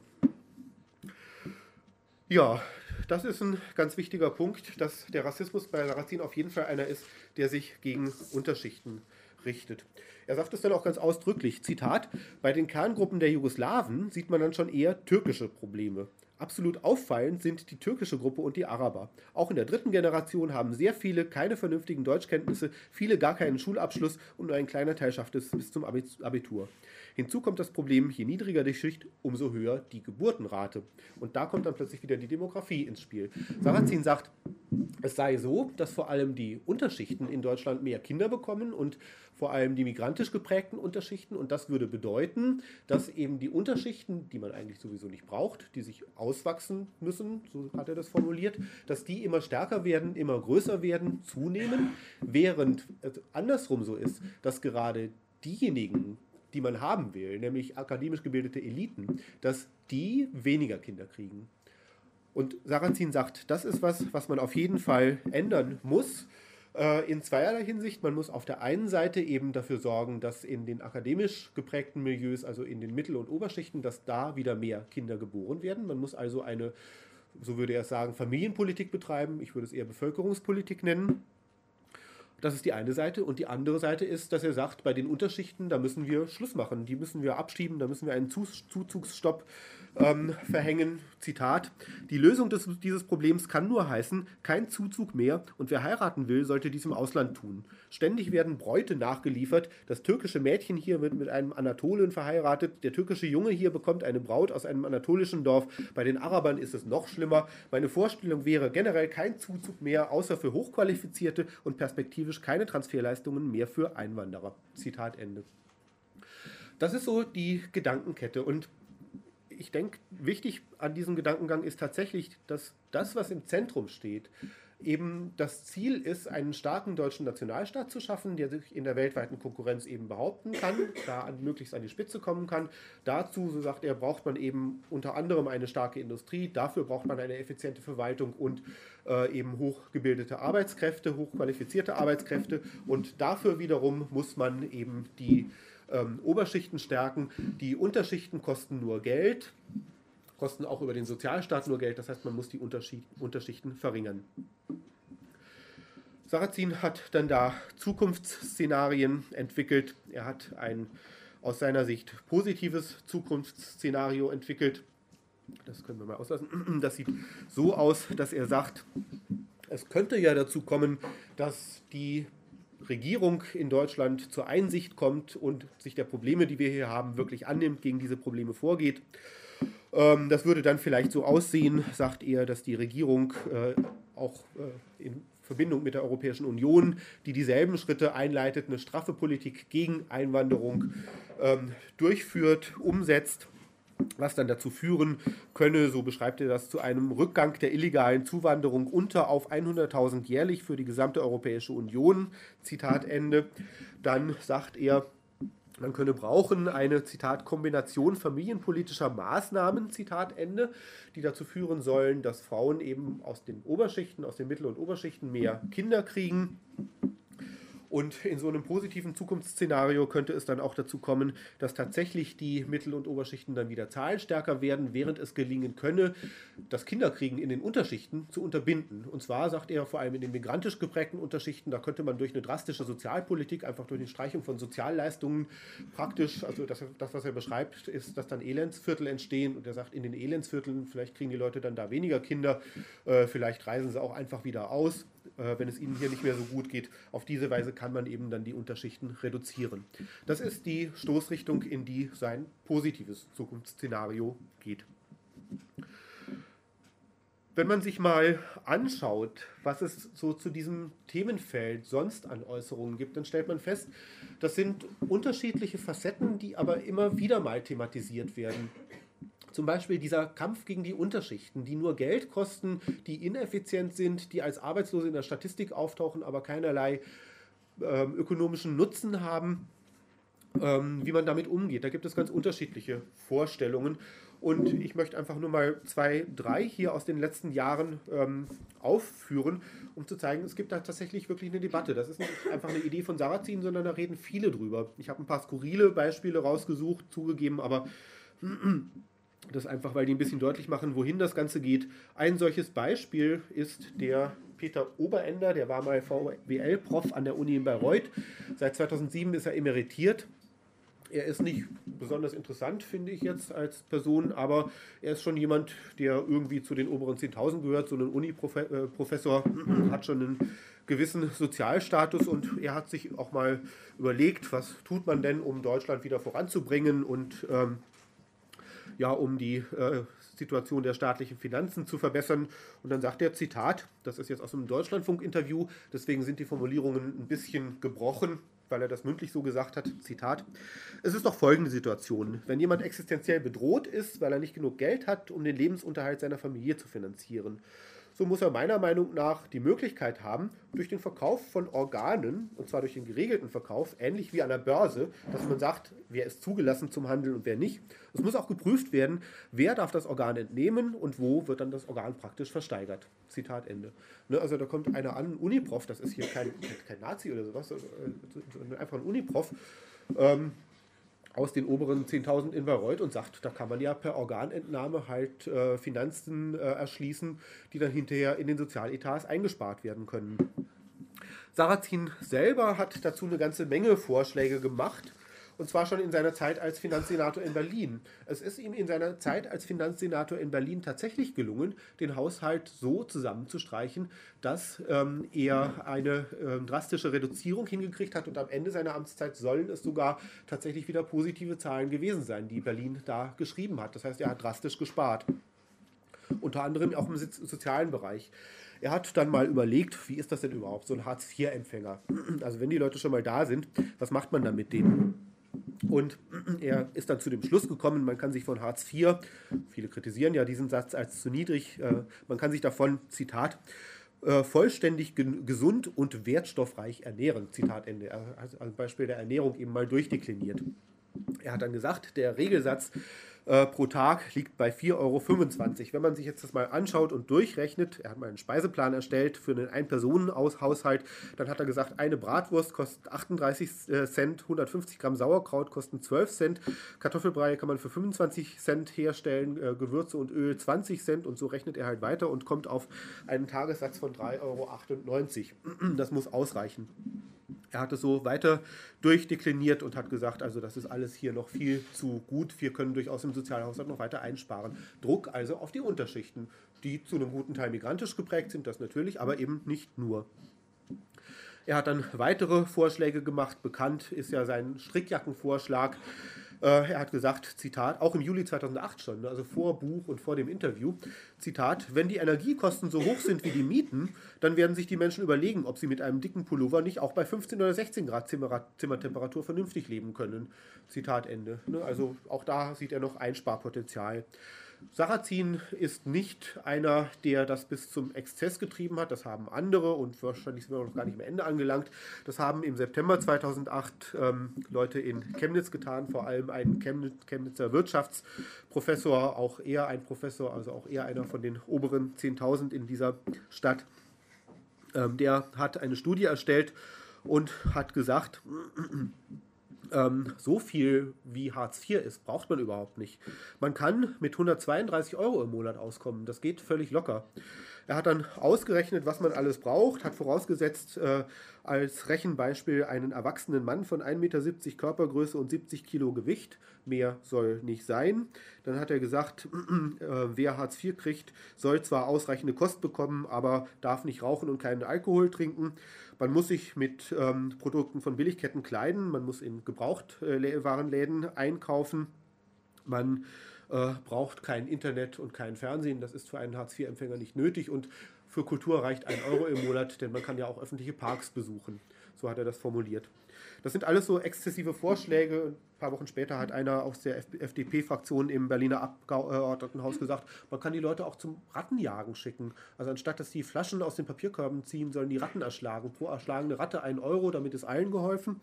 B: Ja, das ist ein ganz wichtiger Punkt, dass der Rassismus bei Sarrazin auf jeden Fall einer ist, der sich gegen Unterschichten richtet. Er sagt es dann auch ganz ausdrücklich, Zitat, bei den Kerngruppen der Jugoslawen sieht man dann schon eher türkische Probleme. Absolut auffallend sind die türkische Gruppe und die Araber. Auch in der dritten Generation haben sehr viele keine vernünftigen Deutschkenntnisse, viele gar keinen Schulabschluss und nur ein kleiner Teil schafft es bis zum Abitur. Hinzu kommt das Problem, je niedriger die Schicht, umso höher die Geburtenrate. Und da kommt dann plötzlich wieder die Demografie ins Spiel. Sarrazin sagt, es sei so, dass vor allem die Unterschichten in Deutschland mehr Kinder bekommen und vor allem die migrantisch geprägten Unterschichten. Und das würde bedeuten, dass eben die Unterschichten, die man eigentlich sowieso nicht braucht, die sich auswachsen müssen, so hat er das formuliert, dass die immer stärker werden, immer größer werden, zunehmen, während es andersrum so ist, dass gerade diejenigen, die man haben will, nämlich akademisch gebildete Eliten, dass die weniger Kinder kriegen. Und Sarrazin sagt, das ist was, was man auf jeden Fall ändern muss, äh, in zweierlei Hinsicht. Man muss auf der einen Seite eben dafür sorgen, dass in den akademisch geprägten Milieus, also in den Mittel- und Oberschichten, dass da wieder mehr Kinder geboren werden. Man muss also eine, so würde er es sagen, Familienpolitik betreiben. Ich würde es eher Bevölkerungspolitik nennen. Das ist die eine Seite. Und die andere Seite ist, dass er sagt, bei den Unterschichten, da müssen wir Schluss machen. Die müssen wir abschieben, da müssen wir einen Zuzugsstopp ähm, verhängen. Zitat, die Lösung des, dieses Problems kann nur heißen, kein Zuzug mehr und wer heiraten will, sollte dies im Ausland tun. Ständig werden Bräute nachgeliefert. Das türkische Mädchen hier wird mit einem Anatolen verheiratet. Der türkische Junge hier bekommt eine Braut aus einem anatolischen Dorf. Bei den Arabern ist es noch schlimmer. Meine Vorstellung wäre generell kein Zuzug mehr, außer für Hochqualifizierte und perspektivisch keine Transferleistungen mehr für Einwanderer. Zitat Ende. Das ist so die Gedankenkette. Und ich denke, wichtig an diesem Gedankengang ist tatsächlich, dass das, was im Zentrum steht, eben das Ziel ist, einen starken deutschen Nationalstaat zu schaffen, der sich in der weltweiten Konkurrenz eben behaupten kann, da an, möglichst an die Spitze kommen kann. Dazu, so sagt er, braucht man eben unter anderem eine starke Industrie, dafür braucht man eine effiziente Verwaltung und äh, eben hochgebildete Arbeitskräfte, hochqualifizierte Arbeitskräfte und dafür wiederum muss man eben die ähm, Oberschichten stärken. Die Unterschichten kosten nur Geld, kosten auch über den Sozialstaat nur Geld, das heißt, man muss die Unterschied, Unterschichten verringern. Sarrazin hat dann da Zukunftsszenarien entwickelt. Er hat ein aus seiner Sicht positives Zukunftsszenario entwickelt. Das können wir mal auslassen. Das sieht so aus, dass er sagt, es könnte ja dazu kommen, dass die Regierung in Deutschland zur Einsicht kommt und sich der Probleme, die wir hier haben, wirklich annimmt, gegen diese Probleme vorgeht. Das würde dann vielleicht so aussehen, sagt er, dass die Regierung äh, auch äh, in Verbindung mit der Europäischen Union, die dieselben Schritte einleitet, eine straffe Politik gegen Einwanderung ähm, durchführt, umsetzt, was dann dazu führen könne, so beschreibt er das, zu einem Rückgang der illegalen Zuwanderung unter auf hunderttausend jährlich für die gesamte Europäische Union, Zitat Ende. Dann sagt er, man könne brauchen eine, Zitat, Kombination familienpolitischer Maßnahmen, Zitat Ende, die dazu führen sollen, dass Frauen eben aus den Oberschichten, aus den Mittel- und Oberschichten mehr Kinder kriegen. Und in so einem positiven Zukunftsszenario könnte es dann auch dazu kommen, dass tatsächlich die Mittel- und Oberschichten dann wieder zahlenstärker werden, während es gelingen könne, das Kinderkriegen in den Unterschichten zu unterbinden. Und zwar, sagt er, vor allem in den migrantisch geprägten Unterschichten, da könnte man durch eine drastische Sozialpolitik, einfach durch die Streichung von Sozialleistungen praktisch, also das, das was er beschreibt, ist, dass dann Elendsviertel entstehen. Und er sagt, in den Elendsvierteln, vielleicht kriegen die Leute dann da weniger Kinder, äh, vielleicht reisen sie auch einfach wieder aus, äh, wenn es ihnen hier nicht mehr so gut geht. Auf diese Weise kann man eben dann die Unterschichten reduzieren. Das ist die Stoßrichtung, in die sein positives Zukunftsszenario geht. Wenn man sich mal anschaut, was es so zu diesem Themenfeld sonst an Äußerungen gibt, dann stellt man fest, das sind unterschiedliche Facetten, die aber immer wieder mal thematisiert werden. Zum Beispiel dieser Kampf gegen die Unterschichten, die nur Geld kosten, die ineffizient sind, die als Arbeitslose in der Statistik auftauchen, aber keinerlei ähm, ökonomischen Nutzen haben, ähm, wie man damit umgeht. Da gibt es ganz unterschiedliche Vorstellungen. Und ich möchte einfach nur mal zwei, drei hier aus den letzten Jahren ähm, aufführen, um zu zeigen, es gibt da tatsächlich wirklich eine Debatte. Das ist nicht einfach eine Idee von Sarrazin, sondern da reden viele drüber. Ich habe ein paar skurrile Beispiele rausgesucht, zugegeben, aber das einfach, weil die ein bisschen deutlich machen, wohin das Ganze geht. Ein solches Beispiel ist der Peter Oberender, der war mal V W L-Prof an der Uni in Bayreuth. Seit zweitausendsieben ist er emeritiert. Er ist nicht besonders interessant, finde ich jetzt als Person, aber er ist schon jemand, der irgendwie zu den oberen zehntausend gehört. So ein Uni-Professor hat schon einen gewissen Sozialstatus und er hat sich auch mal überlegt, was tut man denn, um Deutschland wieder voranzubringen und ähm, ja, um die äh, Situation der staatlichen Finanzen zu verbessern. Und dann sagt er, Zitat, das ist jetzt aus einem Deutschlandfunk-Interview, deswegen sind die Formulierungen ein bisschen gebrochen, weil er das mündlich so gesagt hat, Zitat, es ist doch folgende Situation, wenn jemand existenziell bedroht ist, weil er nicht genug Geld hat, um den Lebensunterhalt seiner Familie zu finanzieren, so muss er meiner Meinung nach die Möglichkeit haben, durch den Verkauf von Organen, und zwar durch den geregelten Verkauf, ähnlich wie an der Börse, dass man sagt, wer ist zugelassen zum Handel und wer nicht. Es muss auch geprüft werden, wer darf das Organ entnehmen und wo wird dann das Organ praktisch versteigert. Zitat Ende. Ne, also da kommt einer an, ein Uniprof, das ist hier kein, kein Nazi oder sowas, sondern einfach ein Uniprof, ähm, aus den oberen zehntausend in Bayreuth und sagt, da kann man ja per Organentnahme halt äh, Finanzen äh, erschließen, die dann hinterher in den Sozialetats eingespart werden können. Sarrazin selber hat dazu eine ganze Menge Vorschläge gemacht, und zwar schon in seiner Zeit als Finanzsenator in Berlin. Es ist ihm in seiner Zeit als Finanzsenator in Berlin tatsächlich gelungen, den Haushalt so zusammenzustreichen, dass ähm, er eine äh, drastische Reduzierung hingekriegt hat und am Ende seiner Amtszeit sollen es sogar tatsächlich wieder positive Zahlen gewesen sein, die Berlin da geschrieben hat. Das heißt, er hat drastisch gespart. Unter anderem auch im sozialen Bereich. Er hat dann mal überlegt, wie ist das denn überhaupt, so ein Hartz vier Empfänger? Also wenn die Leute schon mal da sind, was macht man dann mit denen? Und er ist dann zu dem Schluss gekommen, man kann sich von Hartz vier, viele kritisieren ja diesen Satz als zu niedrig, äh, man kann sich davon, Zitat, äh, vollständig gen- gesund und wertstoffreich ernähren, Zitat Ende. Er hat als Beispiel der Ernährung eben mal durchdekliniert. Er hat dann gesagt, der Regelsatz äh, pro Tag liegt bei vier Euro fünfundzwanzig. Wenn man sich jetzt das mal anschaut und durchrechnet, er hat mal einen Speiseplan erstellt für einen Ein-Personen-Haushalt, dann hat er gesagt, eine Bratwurst kostet achtunddreißig Cent, hundertfünfzig Gramm Sauerkraut kosten zwölf Cent, Kartoffelbrei kann man für fünfundzwanzig Cent herstellen, äh, Gewürze und Öl zwanzig Cent und so rechnet er halt weiter und kommt auf einen Tagessatz von drei Euro achtundneunzig. Das muss ausreichen. Er hat es so weiter durchdekliniert und hat gesagt, also das ist alles hier noch viel zu gut, wir können durchaus im Sozialhaushalt noch weiter einsparen. Druck also auf die Unterschichten, die zu einem guten Teil migrantisch geprägt sind, das natürlich, aber eben nicht nur. Er hat dann weitere Vorschläge gemacht, bekannt ist ja sein Strickjackenvorschlag, Äh, er hat gesagt, Zitat, auch im Juli zweitausendacht schon, also vor Buch und vor dem Interview, Zitat, wenn die Energiekosten so hoch sind wie die Mieten, dann werden sich die Menschen überlegen, ob sie mit einem dicken Pullover nicht auch bei fünfzehn oder sechzehn Grad Zimmer Zimmertemperatur vernünftig leben können. Zitat Ende. Ne? Also auch da sieht er noch Einsparpotenzial. Sarrazin ist nicht einer, der das bis zum Exzess getrieben hat. Das haben andere und wahrscheinlich sind wir noch gar nicht am Ende angelangt. Das haben im September zweitausendacht ähm, Leute in Chemnitz getan, vor allem ein Chemnitz, Chemnitzer Wirtschaftsprofessor, auch eher ein Professor, also auch eher einer von den oberen zehntausend in dieser Stadt. Ähm, der hat eine Studie erstellt und hat gesagt, Ähm, so viel wie Hartz vier ist, braucht man überhaupt nicht. Man kann mit hundertzweiunddreißig Euro im Monat auskommen. Das geht völlig locker. Er hat dann ausgerechnet, was man alles braucht, hat vorausgesetzt, äh, als Rechenbeispiel einen erwachsenen Mann von ein Meter siebzig Körpergröße und siebzig Kilo Gewicht. Mehr soll nicht sein. Dann hat er gesagt, äh, wer Hartz vier kriegt, soll zwar ausreichende Kost bekommen, aber darf nicht rauchen und keinen Alkohol trinken. Man muss sich mit ähm, Produkten von Billigketten kleiden, man muss in Gebrauchtwarenläden äh, einkaufen, man äh, braucht kein Internet und kein Fernsehen, das ist für einen Hartz vier Empfänger nicht nötig und für Kultur reicht ein Euro im Monat, denn man kann ja auch öffentliche Parks besuchen. So hat er das formuliert. Das sind alles so exzessive Vorschläge. Ein paar Wochen später hat einer aus der F D P-Fraktion im Berliner Abgeordnetenhaus gesagt, man kann die Leute auch zum Rattenjagen schicken. Also anstatt, dass die Flaschen aus den Papierkörben ziehen, sollen die Ratten erschlagen. Pro erschlagene Ratte ein Euro, damit ist allen geholfen.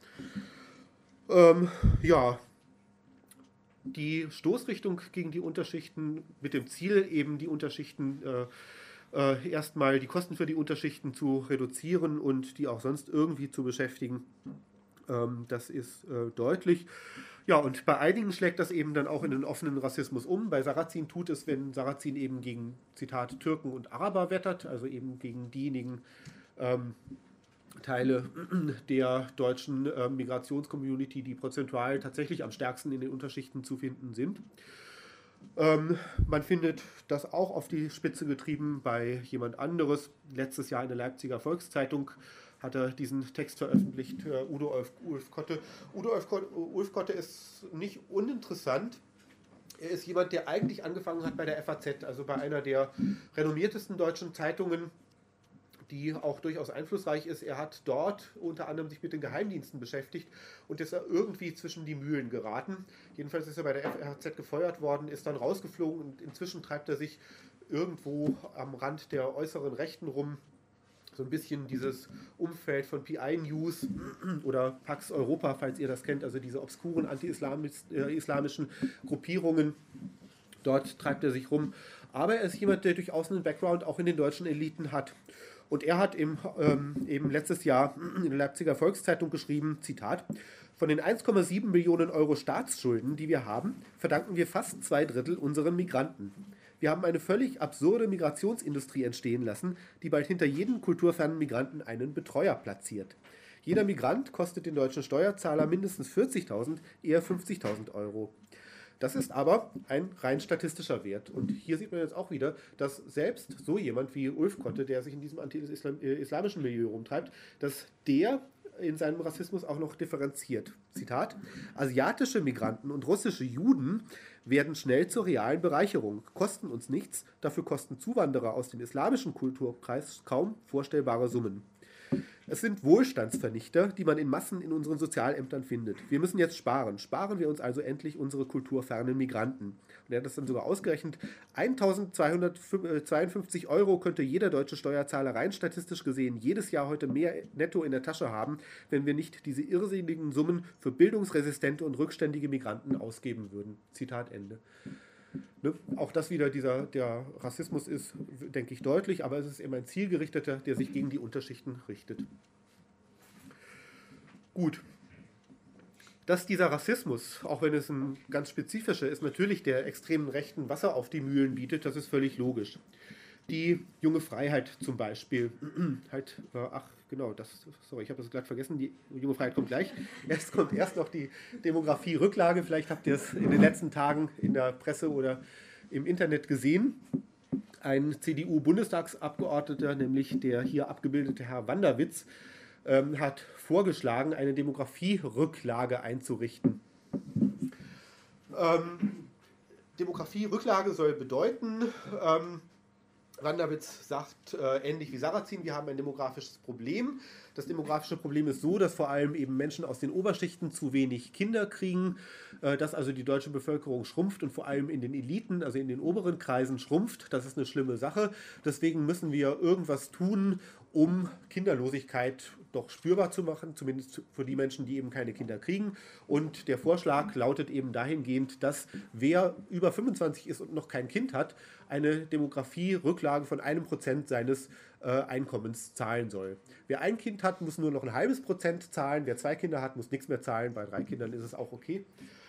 B: Ähm, ja, die Stoßrichtung gegen die Unterschichten mit dem Ziel, eben die Unterschichten äh, äh, erstmal die Kosten für die Unterschichten zu reduzieren und die auch sonst irgendwie zu beschäftigen. Ähm, das ist äh, deutlich. Ja, und bei einigen schlägt das eben dann auch in den offenen Rassismus um. Bei Sarrazin tut es, wenn Sarrazin eben gegen, Zitat, Türken und Araber wettert, also eben gegen diejenigen ähm, Teile der deutschen äh, Migrationscommunity, die prozentual tatsächlich am stärksten in den Unterschichten zu finden sind. Ähm, man findet das auch auf die Spitze getrieben bei jemand anderes. Letztes Jahr in der Leipziger Volkszeitung hat er diesen Text veröffentlicht, äh, Udo Ulf Kotte. Udo Ulf Kotte ist nicht uninteressant. Er ist jemand, der eigentlich angefangen hat bei der F A Z, also bei einer der renommiertesten deutschen Zeitungen, die auch durchaus einflussreich ist. Er hat dort unter anderem sich mit den Geheimdiensten beschäftigt und ist irgendwie zwischen die Mühlen geraten. Jedenfalls ist er bei der F A Z gefeuert worden, ist dann rausgeflogen und inzwischen treibt er sich irgendwo am Rand der äußeren Rechten rum. So ein bisschen dieses Umfeld von P I-News oder Pax Europa, falls ihr das kennt, also diese obskuren anti-islamischen Gruppierungen. Dort treibt er sich rum. Aber er ist jemand, der durchaus einen Background auch in den deutschen Eliten hat. Und er hat im, ähm, eben letztes Jahr in der Leipziger Volkszeitung geschrieben, Zitat, von den eins Komma sieben Millionen Euro Staatsschulden, die wir haben, verdanken wir fast zwei Drittel unseren Migranten. Wir haben eine völlig absurde Migrationsindustrie entstehen lassen, die bald hinter jedem kulturfernen Migranten einen Betreuer platziert. Jeder Migrant kostet den deutschen Steuerzahler mindestens vierzigtausend, eher fünfzigtausend Euro. Das ist aber ein rein statistischer Wert. Und hier sieht man jetzt auch wieder, dass selbst so jemand wie Ulf Kotte, der sich in diesem anti-islamischen Milieu rumtreibt, dass der in seinem Rassismus auch noch differenziert. Zitat, asiatische Migranten und russische Juden werden schnell zur realen Bereicherung, kosten uns nichts, dafür kosten Zuwanderer aus dem islamischen Kulturkreis kaum vorstellbare Summen. Es sind Wohlstandsvernichter, die man in Massen in unseren Sozialämtern findet. Wir müssen jetzt sparen. Sparen wir uns also endlich unsere kulturfernen Migranten. Und er hat das dann sogar ausgerechnet. eintausendzweihundertzweiundfünfzig Euro könnte jeder deutsche Steuerzahler rein statistisch gesehen jedes Jahr heute mehr netto in der Tasche haben, wenn wir nicht diese irrsinnigen Summen für bildungsresistente und rückständige Migranten ausgeben würden. Zitat Ende. Ne? Auch das wieder, dieser, der Rassismus ist, denke ich, deutlich, aber es ist eben ein zielgerichteter, der sich gegen die Unterschichten richtet. Gut. Dass dieser Rassismus, auch wenn es ein ganz spezifischer ist, natürlich der extremen Rechten Wasser auf die Mühlen bietet, das ist völlig logisch. Die junge Freiheit zum Beispiel, halt, ach genau, das, sorry, ich habe das gerade vergessen, die junge Freiheit kommt gleich. Erst kommt erst noch die Demografie-Rücklage, vielleicht habt ihr es in den letzten Tagen in der Presse oder im Internet gesehen. Ein C D U-Bundestagsabgeordneter, nämlich der hier abgebildete Herr Wanderwitz, ähm, hat vorgeschlagen, eine Demografie-Rücklage einzurichten. ähm, Demografie-Rücklage soll bedeuten, ähm, Wanderwitz sagt äh, ähnlich wie Sarrazin, wir haben ein demografisches Problem. Das demografische Problem ist so, dass vor allem eben Menschen aus den Oberschichten zu wenig Kinder kriegen, äh, dass also die deutsche Bevölkerung schrumpft und vor allem in den Eliten, also in den oberen Kreisen schrumpft. Das ist eine schlimme Sache. Deswegen müssen wir irgendwas tun, um Kinderlosigkeit doch spürbar zu machen, zumindest für die Menschen, die eben keine Kinder kriegen. Und der Vorschlag lautet eben dahingehend, dass wer über fünfundzwanzig ist und noch kein Kind hat, eine Demografie-Rücklage von einem Prozent seines äh, Einkommens zahlen soll. Wer ein Kind hat, muss nur noch ein halbes Prozent zahlen. Wer zwei Kinder hat, muss nichts mehr zahlen. Bei drei Kindern ist es auch okay.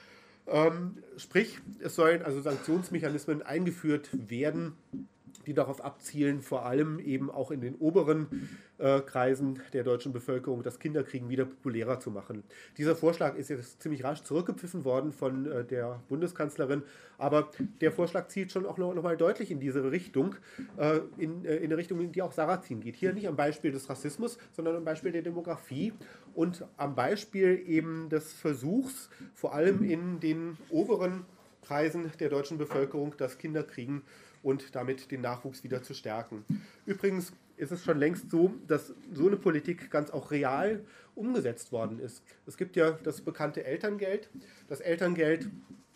B: Ähm, sprich, es sollen also Sanktionsmechanismen eingeführt werden, die darauf abzielen, vor allem eben auch in den oberen äh, Kreisen der deutschen Bevölkerung das Kinderkriegen wieder populärer zu machen. Dieser Vorschlag ist jetzt ziemlich rasch zurückgepfiffen worden von äh, der Bundeskanzlerin, aber der Vorschlag zielt schon auch noch, noch mal deutlich in diese Richtung, äh, in, äh, in eine Richtung, in die auch Sarrazin geht. Hier nicht am Beispiel des Rassismus, sondern am Beispiel der Demografie und am Beispiel eben des Versuchs, vor allem in den oberen Kreisen der deutschen Bevölkerung das Kinderkriegen und damit den Nachwuchs wieder zu stärken. Übrigens ist es schon längst so, dass so eine Politik ganz auch real umgesetzt worden ist. Es gibt ja das bekannte Elterngeld. Das Elterngeld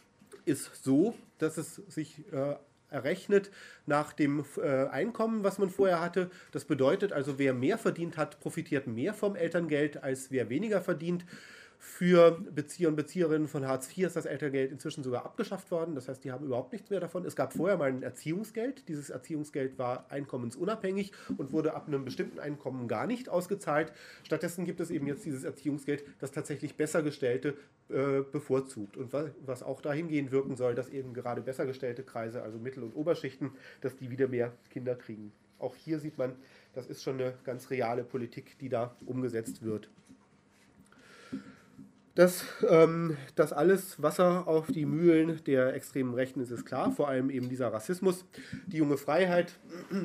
B: ist so, dass es sich äh, errechnet nach dem äh, Einkommen, was man vorher hatte. Das bedeutet also, wer mehr verdient hat, profitiert mehr vom Elterngeld, als wer weniger verdient. Für Bezieher und Bezieherinnen von Hartz vier ist das Elterngeld inzwischen sogar abgeschafft worden. Das heißt, die haben überhaupt nichts mehr davon. Es gab vorher mal ein Erziehungsgeld. Dieses Erziehungsgeld war einkommensunabhängig und wurde ab einem bestimmten Einkommen gar nicht ausgezahlt. Stattdessen gibt es eben jetzt dieses Erziehungsgeld, das tatsächlich Bessergestellte äh, bevorzugt. Und was, was auch dahingehend wirken soll, dass eben gerade bessergestellte Kreise, also Mittel- und Oberschichten, dass die wieder mehr Kinder kriegen. Auch hier sieht man, das ist schon eine ganz reale Politik, die da umgesetzt wird. Das, ähm, das alles Wasser auf die Mühlen der extremen Rechten ist, ist klar, vor allem eben dieser Rassismus. Die junge Freiheit,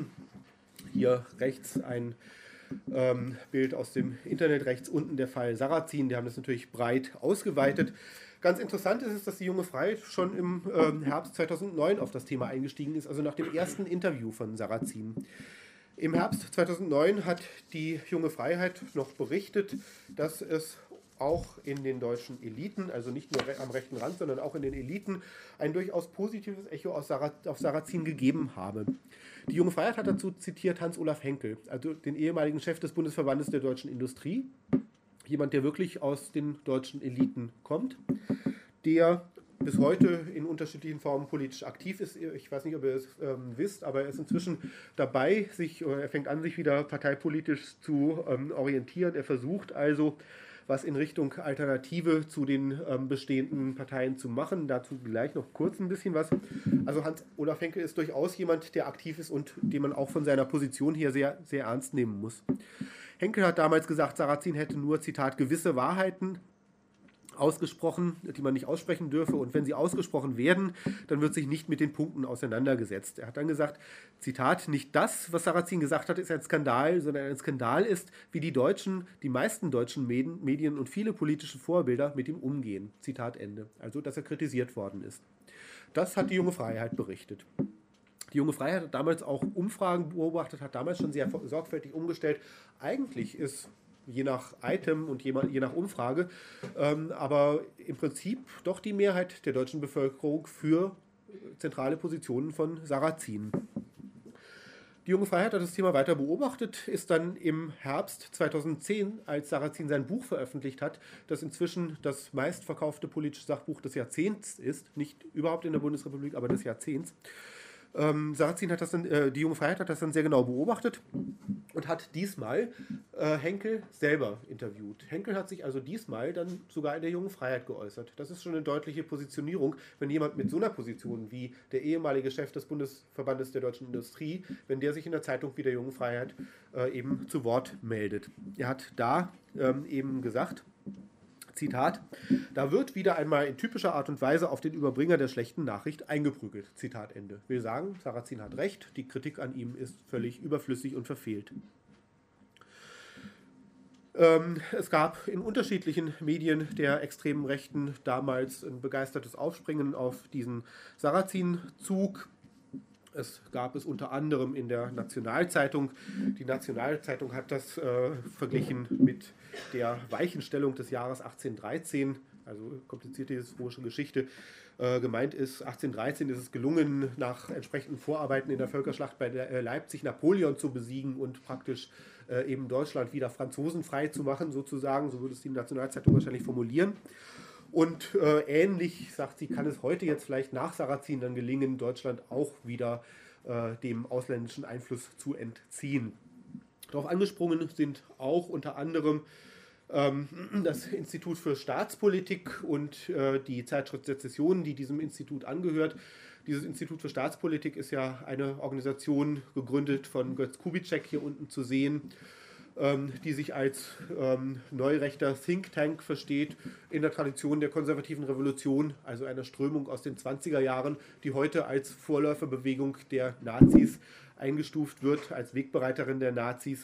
B: hier rechts ein ähm, Bild aus dem Internet, rechts unten der Fall Sarrazin, die haben das natürlich breit ausgeweitet. Ganz interessant ist es, dass die junge Freiheit schon im ähm, Herbst zweitausendneun auf das Thema eingestiegen ist, also nach dem ersten Interview von Sarrazin. Im Herbst zweitausendneun hat die junge Freiheit noch berichtet, dass es auch in den deutschen Eliten, also nicht nur am rechten Rand, sondern auch in den Eliten, ein durchaus positives Echo aus Sarra, auf Sarrazin gegeben habe. Die junge Freiheit hat dazu zitiert Hans-Olaf Henkel, also den ehemaligen Chef des Bundesverbandes der deutschen Industrie, jemand, der wirklich aus den deutschen Eliten kommt, der bis heute in unterschiedlichen Formen politisch aktiv ist. Ich weiß nicht, ob ihr es ähm, wisst, aber er ist inzwischen dabei, sich, oder er fängt an, sich wieder parteipolitisch zu ähm, orientieren. Er versucht also, was in Richtung Alternative zu den ähm, bestehenden Parteien zu machen. Dazu gleich noch kurz ein bisschen was. Also Hans-Olaf Henkel ist durchaus jemand, der aktiv ist und den man auch von seiner Position hier sehr, sehr ernst nehmen muss. Henkel hat damals gesagt, Sarrazin hätte nur, Zitat, gewisse Wahrheiten ausgesprochen, die man nicht aussprechen dürfe, und wenn sie ausgesprochen werden, dann wird sich nicht mit den Punkten auseinandergesetzt. Er hat dann gesagt, Zitat, nicht das, was Sarrazin gesagt hat, ist ein Skandal, sondern ein Skandal ist, wie die Deutschen, die meisten deutschen Medien und viele politische Vorbilder mit ihm umgehen. Zitat Ende. Also, dass er kritisiert worden ist. Das hat die junge Freiheit berichtet. Die junge Freiheit hat damals auch Umfragen beobachtet, hat damals schon sehr sorgfältig umgestellt. Eigentlich ist je nach Item und je, je nach Umfrage, ähm, aber im Prinzip doch die Mehrheit der deutschen Bevölkerung für zentrale Positionen von Sarrazin. Die junge Freiheit hat das Thema weiter beobachtet, ist dann im Herbst zweitausendzehn, als Sarrazin sein Buch veröffentlicht hat, das inzwischen das meistverkaufte politische Sachbuch des Jahrzehnts ist, nicht überhaupt in der Bundesrepublik, aber des Jahrzehnts. Ähm, Sarrazin hat das dann, äh, die junge Freiheit hat das dann sehr genau beobachtet und hat diesmal äh, Henkel selber interviewt. Henkel hat sich also diesmal dann sogar in der jungen Freiheit geäußert. Das ist schon eine deutliche Positionierung, wenn jemand mit so einer Position wie der ehemalige Chef des Bundesverbandes der deutschen Industrie, wenn der sich in der Zeitung wie der jungen Freiheit äh, eben zu Wort meldet. Er hat da ähm, eben gesagt, Zitat, da wird wieder einmal in typischer Art und Weise auf den Überbringer der schlechten Nachricht eingeprügelt. Zitat Ende. Will sagen, Sarrazin hat recht, die Kritik an ihm ist völlig überflüssig und verfehlt. Ähm, es gab in unterschiedlichen Medien der extremen Rechten damals ein begeistertes Aufspringen auf diesen Sarrazin-Zug. Es gab es unter anderem in der Nationalzeitung. Die Nationalzeitung hat das äh, verglichen mit der Weichenstellung des Jahres achtzehnhundertdreizehn, also komplizierte historische Geschichte. Äh, gemeint ist, achtzehnhundertdreizehn ist es gelungen, nach entsprechenden Vorarbeiten in der Völkerschlacht bei der, äh, Leipzig Napoleon zu besiegen und praktisch äh, eben Deutschland wieder franzosenfrei zu machen, sozusagen. So würde es die Nationalzeitung wahrscheinlich formulieren. Und äh, ähnlich, sagt sie, kann es heute jetzt vielleicht nach Sarrazin dann gelingen, Deutschland auch wieder äh, dem ausländischen Einfluss zu entziehen. Darauf angesprungen sind auch unter anderem ähm, das Institut für Staatspolitik und äh, die Zeitschrift Sezession, die diesem Institut angehört. Dieses Institut für Staatspolitik ist ja eine Organisation, gegründet von Götz Kubitschek, hier unten zu sehen, die sich als ähm, neurechter Think Tank versteht, in der Tradition der konservativen Revolution, also einer Strömung aus den zwanziger Jahren, die heute als Vorläuferbewegung der Nazis eingestuft wird, als Wegbereiterin der Nazis.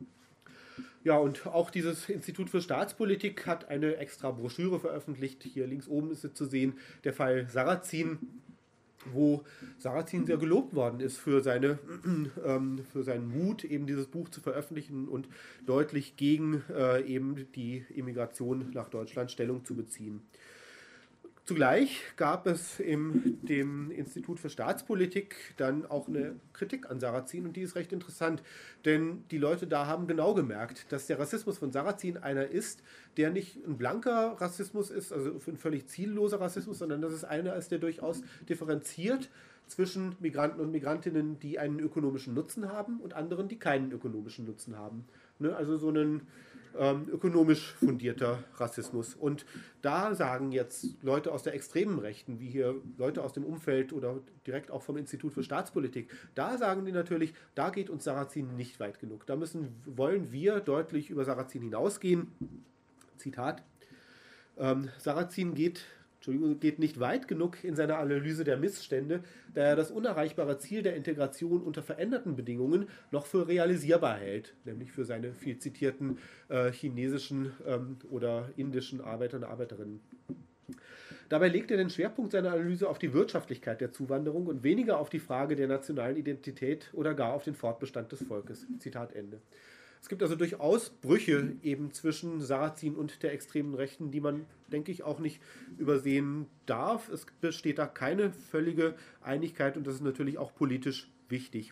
B: Ja, und auch dieses Institut für Staatspolitik hat eine extra Broschüre veröffentlicht. Hier links oben ist sie zu sehen, der Fall Sarrazin, wo Sarrazin sehr gelobt worden ist für, seine, ähm, für seinen Mut, eben dieses Buch zu veröffentlichen und deutlich gegen äh, eben die Immigration nach Deutschland Stellung zu beziehen. Zugleich gab es im dem Institut für Staatspolitik dann auch eine Kritik an Sarrazin und die ist recht interessant, denn die Leute da haben genau gemerkt, dass der Rassismus von Sarrazin einer ist, der nicht ein blanker Rassismus ist, also ein völlig zielloser Rassismus, sondern dass es einer ist, der durchaus differenziert zwischen Migranten und Migrantinnen, die einen ökonomischen Nutzen haben und anderen, die keinen ökonomischen Nutzen haben. Ne? Also so ein ähm, ökonomisch fundierter Rassismus. Und da sagen jetzt Leute aus der extremen Rechten, wie hier Leute aus dem Umfeld oder direkt auch vom Institut für Staatspolitik, da sagen die natürlich, da geht uns Sarrazin nicht weit genug. Da müssen, wollen wir deutlich über Sarrazin hinausgehen. Zitat, ähm, Sarrazin geht, Entschuldigung, geht nicht weit genug in seiner Analyse der Missstände, da er das unerreichbare Ziel der Integration unter veränderten Bedingungen noch für realisierbar hält, nämlich für seine viel zitierten äh, chinesischen ähm, oder indischen Arbeiter und Arbeiterinnen. Dabei legt er den Schwerpunkt seiner Analyse auf die Wirtschaftlichkeit der Zuwanderung und weniger auf die Frage der nationalen Identität oder gar auf den Fortbestand des Volkes. Zitat Ende. Es gibt also durchaus Brüche eben zwischen Sarrazin und der extremen Rechten, die man, denke ich, auch nicht übersehen darf. Es besteht da keine völlige Einigkeit und das ist natürlich auch politisch wichtig.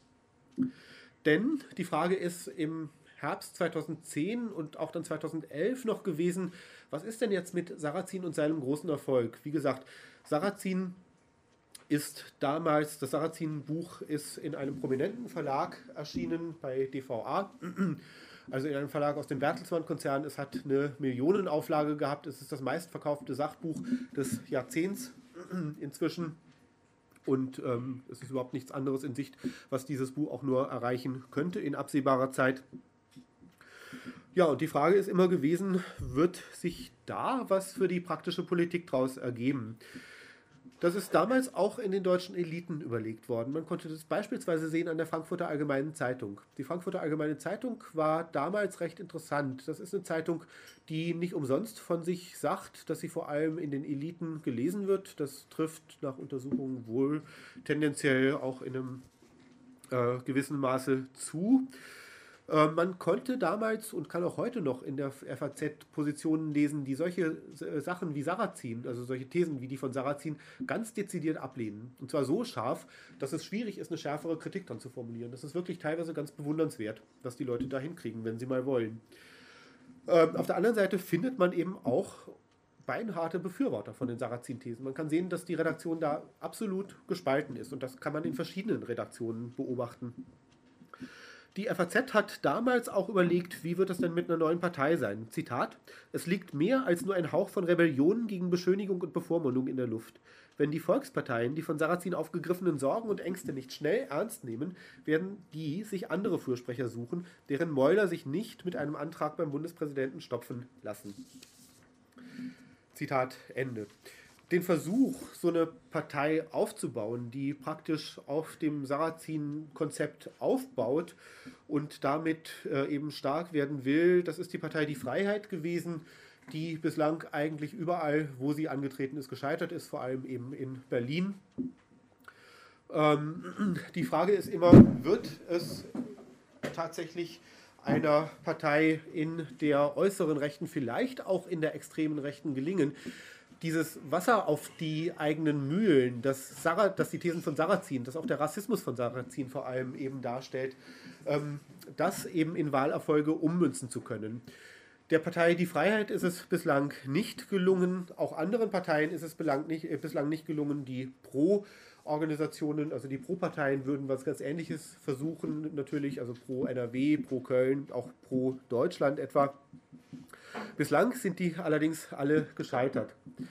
B: Denn die Frage ist im Herbst zweitausendzehn und auch dann zweitausendelf noch gewesen, was ist denn jetzt mit Sarrazin und seinem großen Erfolg? Wie gesagt, Sarrazin ist damals, das Sarrazin-Buch ist in einem prominenten Verlag erschienen, bei D V A, also in einem Verlag aus dem Bertelsmann-Konzern. Es hat eine Millionenauflage gehabt, es ist das meistverkaufte Sachbuch des Jahrzehnts inzwischen und ähm, es ist überhaupt nichts anderes in Sicht, was dieses Buch auch nur erreichen könnte in absehbarer Zeit. Ja, und die Frage ist immer gewesen, wird sich da was für die praktische Politik daraus ergeben? Das ist damals auch in den deutschen Eliten überlegt worden. Man konnte das beispielsweise sehen an der Frankfurter Allgemeinen Zeitung. Die Frankfurter Allgemeine Zeitung war damals recht interessant. Das ist eine Zeitung, die nicht umsonst von sich sagt, dass sie vor allem in den Eliten gelesen wird. Das trifft nach Untersuchungen wohl tendenziell auch in einem äh, gewissen Maße zu. Man konnte damals und kann auch heute noch in der F A Z Positionen lesen, die solche Sachen wie Sarrazin, also solche Thesen wie die von Sarrazin, ganz dezidiert ablehnen. Und zwar so scharf, dass es schwierig ist, eine schärfere Kritik dann zu formulieren. Das ist wirklich teilweise ganz bewundernswert, was die Leute da hinkriegen, wenn sie mal wollen. Ähm, auf der anderen Seite findet man eben auch beinharte Befürworter von den Sarrazin-Thesen. Man kann sehen, dass die Redaktion da absolut gespalten ist und das kann man in verschiedenen Redaktionen beobachten. Die F A Z hat damals auch überlegt, wie wird es denn mit einer neuen Partei sein? Zitat, es liegt mehr als nur ein Hauch von Rebellion gegen Beschönigung und Bevormundung in der Luft. Wenn die Volksparteien die von Sarrazin aufgegriffenen Sorgen und Ängste nicht schnell ernst nehmen, werden die sich andere Fürsprecher suchen, deren Mäuler sich nicht mit einem Antrag beim Bundespräsidenten stopfen lassen. Zitat Ende. den Versuch, so eine Partei aufzubauen, die praktisch auf dem Sarrazin-Konzept aufbaut und damit äh, eben stark werden will, das ist die Partei Die Freiheit gewesen, die bislang eigentlich überall, wo sie angetreten ist, gescheitert ist, vor allem eben in Berlin. Ähm, die Frage ist immer, wird es tatsächlich einer Partei in der äußeren Rechten, vielleicht auch in der extremen Rechten gelingen, dieses Wasser auf die eigenen Mühlen, das, Sarah, das die Thesen von Sarrazin, das auch der Rassismus von Sarrazin vor allem eben darstellt, ähm, das eben in Wahlerfolge ummünzen zu können. Der Partei Die Freiheit ist es bislang nicht gelungen, auch anderen Parteien ist es bislang nicht, äh, bislang nicht gelungen, die Pro-Organisationen, also die Pro-Parteien würden was ganz Ähnliches versuchen, natürlich, also pro N R W, pro Köln, auch pro Deutschland etwa. Bislang sind die allerdings alle gescheitert.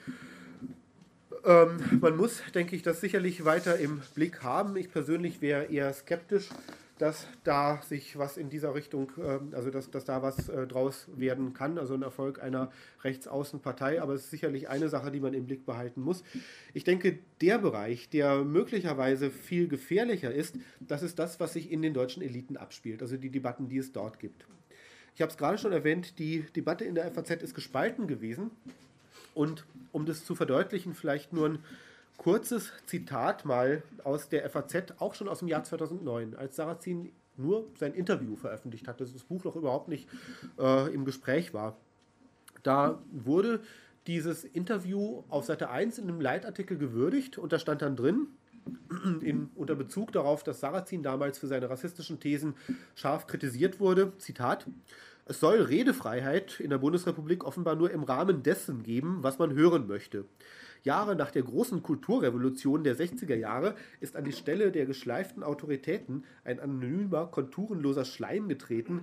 B: Ähm, man muss, denke ich, das sicherlich weiter im Blick haben. Ich persönlich wäre eher skeptisch, dass da sich was in dieser Richtung, äh, also dass, dass da was äh, draus werden kann, also ein Erfolg einer Rechtsaußenpartei, aber es ist sicherlich eine Sache, die man im Blick behalten muss. Ich denke, der Bereich, der möglicherweise viel gefährlicher ist, das ist das, was sich in den deutschen Eliten abspielt, also die Debatten, die es dort gibt. Ich habe es gerade schon erwähnt, die Debatte in der F A Z ist gespalten gewesen. Und um das zu verdeutlichen, vielleicht nur ein kurzes Zitat mal aus der F A Z, auch schon aus dem Jahr zweitausendneun, als Sarrazin nur sein Interview veröffentlicht hat, dass das Buch noch überhaupt nicht äh, im Gespräch war. Da wurde dieses Interview auf Seite eins in einem Leitartikel gewürdigt und da stand dann drin, in, unter Bezug darauf, dass Sarrazin damals für seine rassistischen Thesen scharf kritisiert wurde, Zitat: Es soll Redefreiheit in der Bundesrepublik offenbar nur im Rahmen dessen geben, was man hören möchte. Jahre nach der großen Kulturrevolution der sechziger Jahre ist an die Stelle der geschleiften Autoritäten ein anonymer, konturenloser Schleim getreten,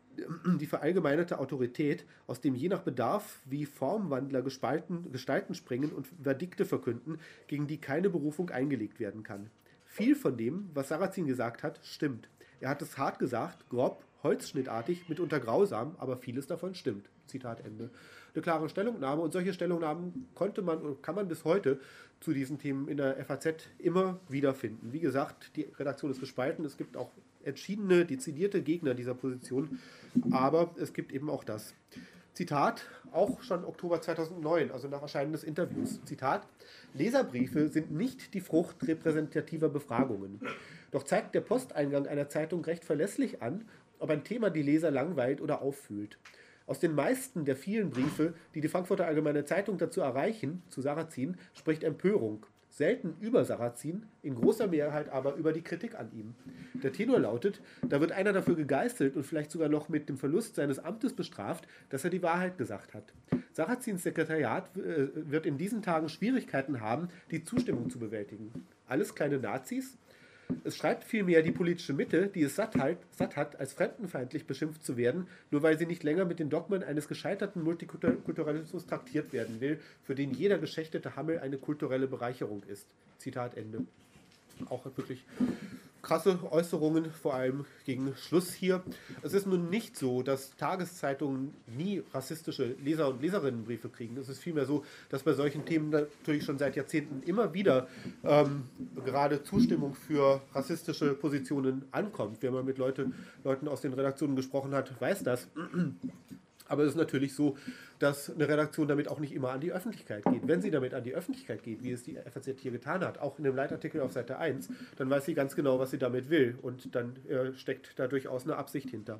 B: die verallgemeinerte Autorität, aus dem je nach Bedarf wie Formwandler gespalten, Gestalten springen und Verdikte verkünden, gegen die keine Berufung eingelegt werden kann. Viel von dem, was Sarrazin gesagt hat, stimmt. Er hat es hart gesagt, grob, holzschnittartig, mitunter grausam, aber vieles davon stimmt. Zitat Ende. Eine klare Stellungnahme, und solche Stellungnahmen konnte man und kann man bis heute zu diesen Themen in der F A Z immer wieder finden. Wie gesagt, die Redaktion ist gespalten, es gibt auch entschiedene, dezidierte Gegner dieser Position, aber es gibt eben auch das. Zitat, auch schon Oktober zweitausendneun, also nach Erscheinen des Interviews. Zitat: Leserbriefe sind nicht die Frucht repräsentativer Befragungen. Doch zeigt der Posteingang einer Zeitung recht verlässlich an, ob ein Thema die Leser langweilt oder auffühlt. Aus den meisten der vielen Briefe, die die Frankfurter Allgemeine Zeitung dazu erreichen, zu Sarrazin, spricht Empörung. Selten über Sarrazin, in großer Mehrheit aber über die Kritik an ihm. Der Tenor lautet, da wird einer dafür gegeißelt und vielleicht sogar noch mit dem Verlust seines Amtes bestraft, dass er die Wahrheit gesagt hat. Sarrazins Sekretariat äh, wird in diesen Tagen Schwierigkeiten haben, die Zustimmung zu bewältigen. Alles kleine Nazis? Es schreibt vielmehr die politische Mitte, die es satt, halt, satt hat, als fremdenfeindlich beschimpft zu werden, nur weil sie nicht länger mit den Dogmen eines gescheiterten Multikulturalismus traktiert werden will, für den jeder geschächtete Hammel eine kulturelle Bereicherung ist. Zitat Ende. Auch wirklich krasse Äußerungen, vor allem gegen Schluss hier. Es ist nun nicht so, dass Tageszeitungen nie rassistische Leser- und Leserinnenbriefe kriegen. Es ist vielmehr so, dass bei solchen Themen natürlich schon seit Jahrzehnten immer wieder ähm, gerade Zustimmung für rassistische Positionen ankommt. Wer mal mit Leute, Leuten aus den Redaktionen gesprochen hat, weiß das. Aber es ist natürlich so, dass eine Redaktion damit auch nicht immer an die Öffentlichkeit geht. Wenn sie damit an die Öffentlichkeit geht, wie es die F A Z hier getan hat, auch in dem Leitartikel auf Seite eins, dann weiß sie ganz genau, was sie damit will. Und dann äh, steckt da durchaus eine Absicht hinter.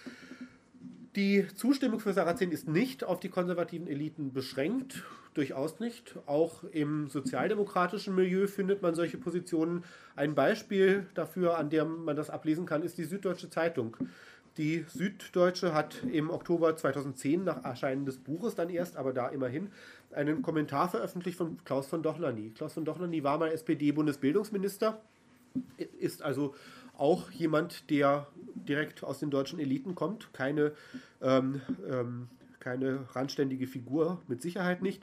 B: Die Zustimmung für Sarrazin ist nicht auf die konservativen Eliten beschränkt, durchaus nicht. Auch im sozialdemokratischen Milieu findet man solche Positionen. Ein Beispiel dafür, an dem man das ablesen kann, ist die Süddeutsche Zeitung. Die Süddeutsche hat im Oktober zweitausendzehn, nach Erscheinen des Buches dann erst, aber da immerhin, einen Kommentar veröffentlicht von Klaus von Dohnanyi. Klaus von Dohnanyi war mal S P D-Bundesbildungsminister, ist also auch jemand, der direkt aus den deutschen Eliten kommt, keine, ähm, ähm, keine randständige Figur, mit Sicherheit nicht.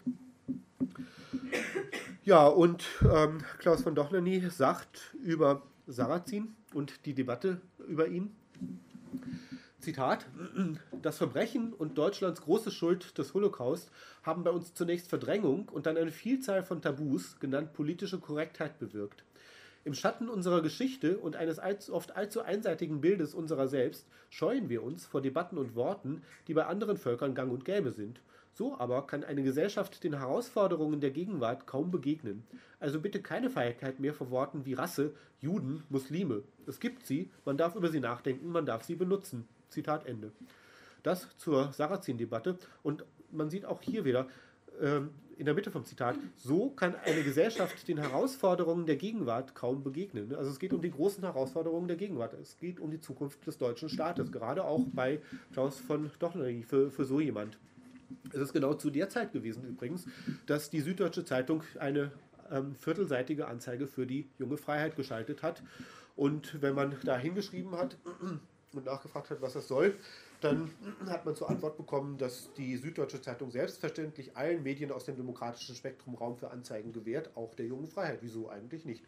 B: Ja, und ähm, Klaus von Dohnanyi sagt über Sarrazin und die Debatte über ihn, Zitat: Das Verbrechen und Deutschlands große Schuld des Holocaust haben bei uns zunächst Verdrängung und dann eine Vielzahl von Tabus, genannt politische Korrektheit, bewirkt. Im Schatten unserer Geschichte und eines oft allzu einseitigen Bildes unserer selbst scheuen wir uns vor Debatten und Worten, die bei anderen Völkern gang und gäbe sind. So aber kann eine Gesellschaft den Herausforderungen der Gegenwart kaum begegnen. Also bitte keine Feigheit mehr vor Worten wie Rasse, Juden, Muslime. Es gibt sie, man darf über sie nachdenken, man darf sie benutzen. Zitat Ende. Das zur Sarrazin-Debatte. Und man sieht auch hier wieder ähm, in der Mitte vom Zitat: So kann eine Gesellschaft den Herausforderungen der Gegenwart kaum begegnen. Also es geht um die großen Herausforderungen der Gegenwart. Es geht um die Zukunft des deutschen Staates. Gerade auch bei Klaus von Dohnanyi, für, für so jemand. Es ist genau zu der Zeit gewesen übrigens, dass die Süddeutsche Zeitung eine ähm, viertelseitige Anzeige für die Junge Freiheit geschaltet hat. Und wenn man da hingeschrieben hat und nachgefragt hat, was das soll, dann hat man zur Antwort bekommen, dass die Süddeutsche Zeitung selbstverständlich allen Medien aus dem demokratischen Spektrum Raum für Anzeigen gewährt, auch der Jungen Freiheit. Wieso eigentlich nicht?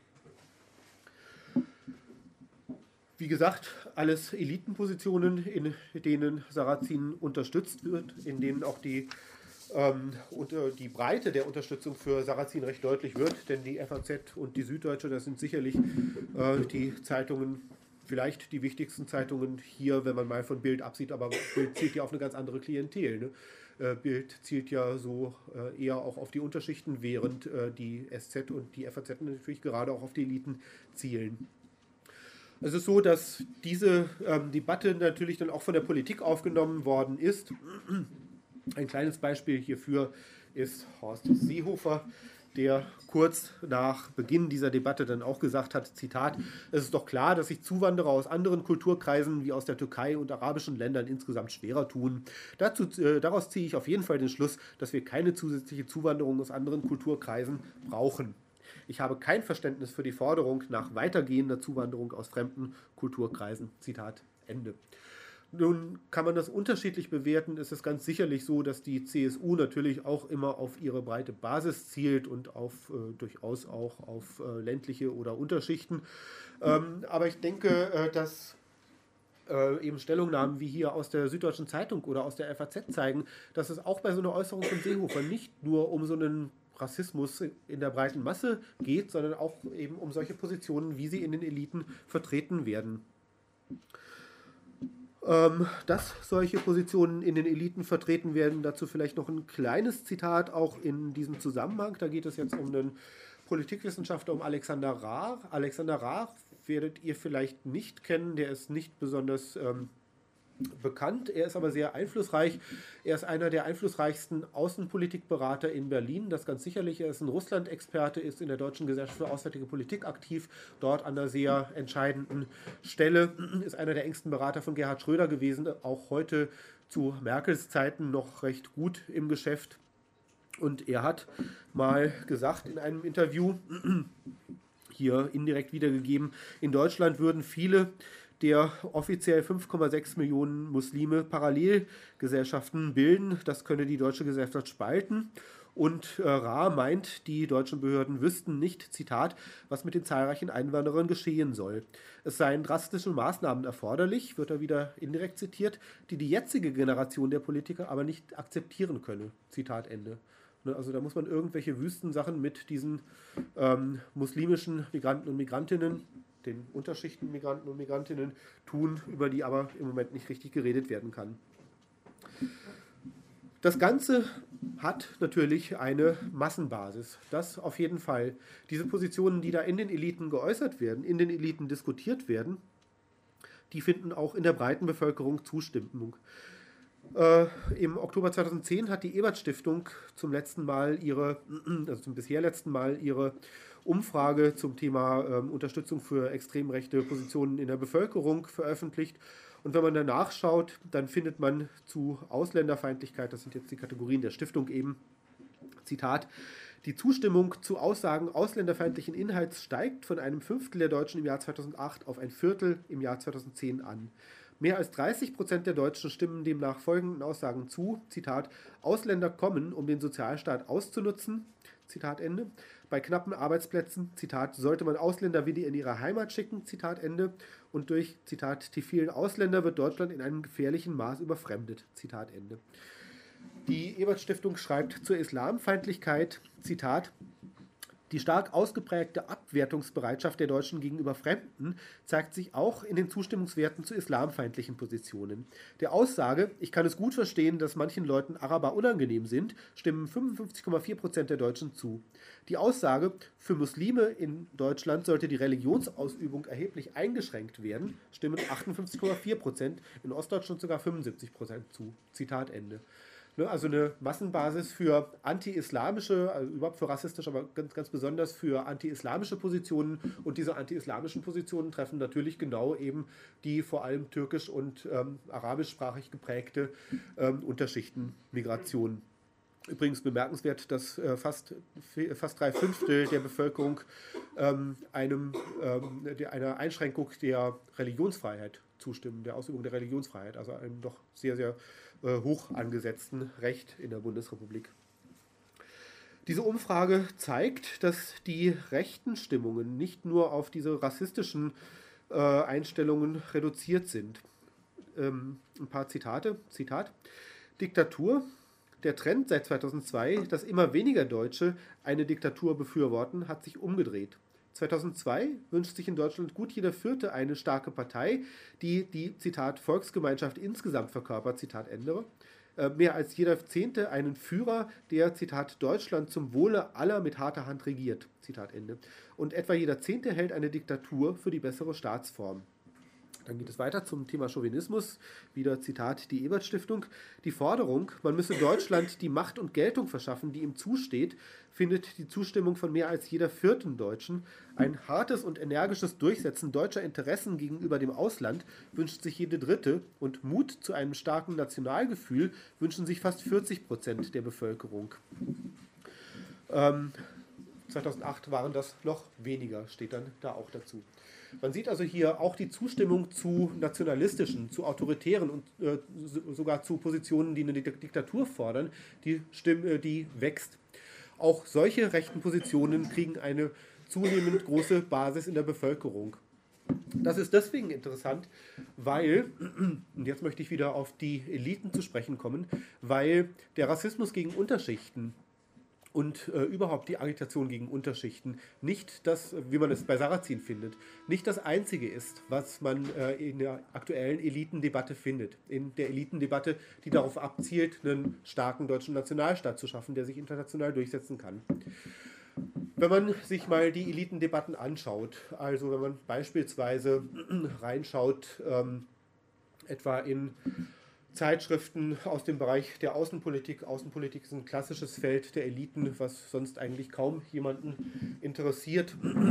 B: Wie gesagt, alles Elitenpositionen, in denen Sarrazin unterstützt wird, in denen auch die, ähm, unter die Breite der Unterstützung für Sarrazin recht deutlich wird, denn die F A Z und die Süddeutsche, das sind sicherlich äh, die Zeitungen, vielleicht die wichtigsten Zeitungen hier, wenn man mal von Bild absieht, aber Bild zielt ja auf eine ganz andere Klientel. Ne? Äh, Bild zielt ja so äh, eher auch auf die Unterschichten, während äh, die S Z und die F A Z natürlich gerade auch auf die Eliten zielen. Es ist so, dass diese ähm, Debatte natürlich dann auch von der Politik aufgenommen worden ist. Ein kleines Beispiel hierfür ist Horst Seehofer, der kurz nach Beginn dieser Debatte dann auch gesagt hat, Zitat: Es ist doch klar, dass sich Zuwanderer aus anderen Kulturkreisen wie aus der Türkei und arabischen Ländern insgesamt schwerer tun. Dazu, äh, daraus ziehe ich auf jeden Fall den Schluss, dass wir keine zusätzliche Zuwanderung aus anderen Kulturkreisen brauchen. Ich habe kein Verständnis für die Forderung nach weitergehender Zuwanderung aus fremden Kulturkreisen. Zitat Ende. Nun kann man das unterschiedlich bewerten. Es ist ganz sicherlich so, dass die C S U natürlich auch immer auf ihre breite Basis zielt und auf äh, durchaus auch auf äh, ländliche oder Unterschichten. Ähm, aber ich denke, äh, dass äh, eben Stellungnahmen wie hier aus der Süddeutschen Zeitung oder aus der F A Z zeigen, dass es auch bei so einer Äußerung von Seehofer nicht nur um so einen Rassismus in der breiten Masse geht, sondern auch eben um solche Positionen, wie sie in den Eliten vertreten werden. Ähm, dass solche Positionen in den Eliten vertreten werden, dazu vielleicht noch ein kleines Zitat auch in diesem Zusammenhang. Da geht es jetzt um einen Politikwissenschaftler, um Alexander Rahr. Alexander Rahr werdet ihr vielleicht nicht kennen, der ist nicht besonders ähm, bekannt, er ist aber sehr einflussreich. Er ist einer der einflussreichsten Außenpolitikberater in Berlin, das ganz sicherlich. Er ist ein Russland-Experte, ist in der Deutschen Gesellschaft für Auswärtige Politik aktiv, dort an einer sehr entscheidenden Stelle, ist einer der engsten Berater von Gerhard Schröder gewesen, auch heute zu Merkels Zeiten noch recht gut im Geschäft. Und er hat mal gesagt in einem Interview, hier indirekt wiedergegeben, in Deutschland würden viele der offiziell fünf Komma sechs Millionen Muslime Parallelgesellschaften bilden. Das könne die deutsche Gesellschaft spalten. Und äh, Rahr meint, die deutschen Behörden wüssten nicht, Zitat, was mit den zahlreichen Einwanderern geschehen soll. Es seien drastische Maßnahmen erforderlich, wird er wieder indirekt zitiert, die die jetzige Generation der Politiker aber nicht akzeptieren könne. Zitat Ende. Also da muss man irgendwelche Wüstensachen mit diesen ähm, muslimischen Migranten und Migrantinnen, den Unterschichten Migranten und Migrantinnen tun, über die aber im Moment nicht richtig geredet werden kann. Das Ganze hat natürlich eine Massenbasis, das auf jeden Fall. Diese Positionen, die da in den Eliten geäußert werden, in den Eliten diskutiert werden, die finden auch in der breiten Bevölkerung Zustimmung. Äh, Im Oktober zweitausendzehn hat die Ebert-Stiftung zum letzten Mal ihre, also zum bisher letzten Mal ihre Umfrage zum Thema ähm, Unterstützung für extrem rechte Positionen in der Bevölkerung veröffentlicht. Und wenn man danach schaut, dann findet man zu Ausländerfeindlichkeit, das sind jetzt die Kategorien der Stiftung eben, Zitat, die Zustimmung zu Aussagen ausländerfeindlichen Inhalts steigt von einem Fünftel der Deutschen im Jahr zweitausendacht auf ein Viertel im Jahr zweitausendzehn an. Mehr als dreißig Prozent der Deutschen stimmen demnach folgenden Aussagen zu, Zitat, Ausländer kommen, um den Sozialstaat auszunutzen, Zitat Ende. Bei knappen Arbeitsplätzen, Zitat, sollte man Ausländer wieder in ihre Heimat schicken, Zitat Ende. und durch, Zitat, die vielen Ausländer wird Deutschland in einem gefährlichen Maß überfremdet. Zitat Ende. Die Ebert-Stiftung schreibt zur Islamfeindlichkeit, Zitat, die stark ausgeprägte Abwertungsbereitschaft der Deutschen gegenüber Fremden zeigt sich auch in den Zustimmungswerten zu islamfeindlichen Positionen. Der Aussage, ich kann es gut verstehen, dass manchen Leuten Araber unangenehm sind, stimmen fünfundfünfzig Komma vier Prozent der Deutschen zu. Die Aussage, für Muslime in Deutschland sollte die Religionsausübung erheblich eingeschränkt werden, stimmen achtundfünfzig Komma vier Prozent, in Ostdeutschland sogar fünfundsiebzig Prozent zu. Zitat Ende. Also eine Massenbasis für anti-islamische, also überhaupt für rassistisch, aber ganz, ganz besonders für anti-islamische Positionen. Und diese anti-islamischen Positionen treffen natürlich genau eben die vor allem türkisch- und ähm, arabischsprachig geprägte ähm, Unterschichtenmigration. Übrigens bemerkenswert, dass äh, fast, fast drei Fünftel der Bevölkerung ähm, einem, ähm, der, einer Einschränkung der Religionsfreiheit zustimmen, der Ausübung der Religionsfreiheit, also einem doch sehr, sehr äh, hoch angesetzten Recht in der Bundesrepublik. Diese Umfrage zeigt, dass die rechten Stimmungen nicht nur auf diese rassistischen äh, Einstellungen reduziert sind. Ähm, ein paar Zitate. Zitat. Diktatur. Der Trend seit zweitausendzwei, dass immer weniger Deutsche eine Diktatur befürworten, hat sich umgedreht. zweitausendzwei wünscht sich in Deutschland gut jeder Vierte eine starke Partei, die die, Zitat, Volksgemeinschaft insgesamt verkörpert, Zitat Ende. Äh, mehr als jeder Zehnte einen Führer, der, Zitat, Deutschland zum Wohle aller mit harter Hand regiert, Zitat Ende. Und etwa jeder Zehnte hält eine Diktatur für die bessere Staatsform. Dann geht es weiter zum Thema Chauvinismus, wieder Zitat die Ebert-Stiftung. Die Forderung, man müsse Deutschland die Macht und Geltung verschaffen, die ihm zusteht, findet die Zustimmung von mehr als jeder vierten Deutschen. Ein hartes und energisches Durchsetzen deutscher Interessen gegenüber dem Ausland wünscht sich jede dritte und Mut zu einem starken Nationalgefühl wünschen sich fast vierzig Prozent der Bevölkerung. Ähm, zweitausendacht waren das noch weniger, steht dann da auch dazu. Man sieht also hier auch die Zustimmung zu nationalistischen, zu autoritären und äh, sogar zu Positionen, die eine Diktatur fordern, die, Stimme, die wächst. Auch solche rechten Positionen kriegen eine zunehmend große Basis in der Bevölkerung. Das ist deswegen interessant, weil, und jetzt möchte ich wieder auf die Eliten zu sprechen kommen, weil der Rassismus gegen Unterschichten und äh, überhaupt die Agitation gegen Unterschichten nicht das, wie man es bei Sarrazin findet, nicht das Einzige ist, was man äh, in der aktuellen Elitendebatte findet. In der Elitendebatte, die darauf abzielt, einen starken deutschen Nationalstaat zu schaffen, der sich international durchsetzen kann. Wenn man sich mal die Elitendebatten anschaut, also wenn man beispielsweise reinschaut, ähm, etwa in Zeitschriften aus dem Bereich der Außenpolitik. Außenpolitik ist ein klassisches Feld der Eliten, was sonst eigentlich kaum jemanden interessiert,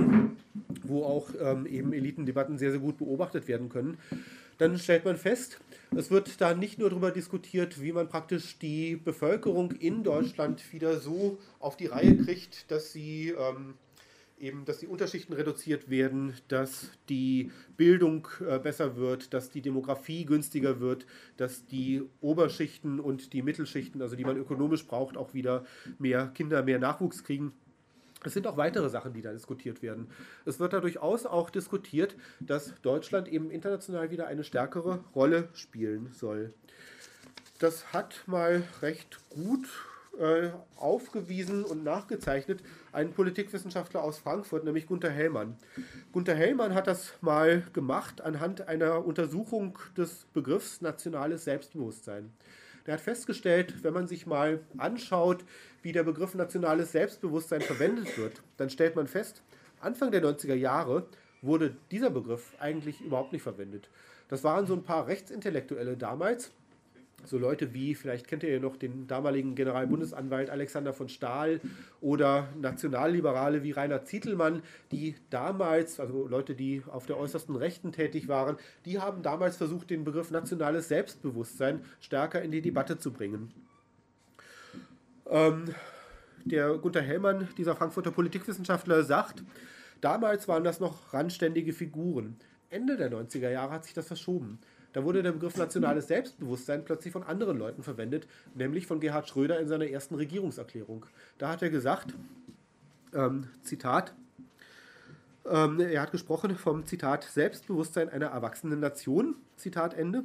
B: wo auch ähm, eben Elitendebatten sehr, sehr gut beobachtet werden können. Dann stellt man fest, es wird da nicht nur darüber diskutiert, wie man praktisch die Bevölkerung in Deutschland wieder so auf die Reihe kriegt, dass sie ähm, eben, dass die Unterschichten reduziert werden, dass die Bildung äh, besser wird, dass die Demografie günstiger wird, dass die Oberschichten und die Mittelschichten, also die man ökonomisch braucht, auch wieder mehr Kinder, mehr Nachwuchs kriegen. Es sind auch weitere Sachen, die da diskutiert werden. Es wird da durchaus auch diskutiert, dass Deutschland eben international wieder eine stärkere Rolle spielen soll. Das hat mal recht gut äh, aufgewiesen und nachgezeichnet ein Politikwissenschaftler aus Frankfurt, nämlich Gunther Hellmann. Gunther Hellmann hat das mal gemacht anhand einer Untersuchung des Begriffs nationales Selbstbewusstsein. Der hat festgestellt, wenn man sich mal anschaut, wie der Begriff nationales Selbstbewusstsein verwendet wird, dann stellt man fest, Anfang der neunziger Jahre wurde dieser Begriff eigentlich überhaupt nicht verwendet. Das waren so ein paar Rechtsintellektuelle damals, so Leute wie, vielleicht kennt ihr ja noch den damaligen Generalbundesanwalt Alexander von Stahl oder Nationalliberale wie Rainer Zietelmann, die damals, also Leute, die auf der äußersten Rechten tätig waren, die haben damals versucht, den Begriff nationales Selbstbewusstsein stärker in die Debatte zu bringen. Ähm, der Gunther Hellmann, dieser Frankfurter Politikwissenschaftler, sagt, damals waren das noch randständige Figuren. Ende der neunziger Jahre hat sich das verschoben. Da wurde der Begriff nationales Selbstbewusstsein plötzlich von anderen Leuten verwendet, nämlich von Gerhard Schröder in seiner ersten Regierungserklärung. Da hat er gesagt, ähm, Zitat, Ähm, er hat gesprochen vom Zitat Selbstbewusstsein einer erwachsenen Nation, Zitat Ende,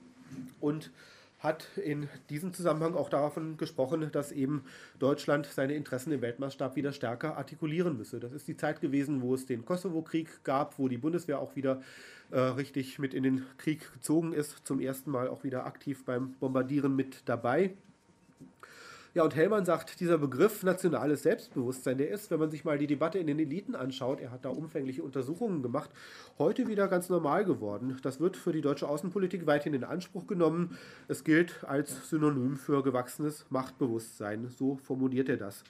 B: und hat in diesem Zusammenhang auch davon gesprochen, dass eben Deutschland seine Interessen im Weltmaßstab wieder stärker artikulieren müsse. Das ist die Zeit gewesen, wo es den Kosovo-Krieg gab, wo die Bundeswehr auch wieder äh, richtig mit in den Krieg gezogen ist, zum ersten Mal auch wieder aktiv beim Bombardieren mit dabei. Ja, und Hellmann sagt, dieser Begriff nationales Selbstbewusstsein, der ist, wenn man sich mal die Debatte in den Eliten anschaut, er hat da umfängliche Untersuchungen gemacht, heute wieder ganz normal geworden. Das wird für die deutsche Außenpolitik weithin in Anspruch genommen. Es gilt als Synonym für gewachsenes Machtbewusstsein. So formuliert er das.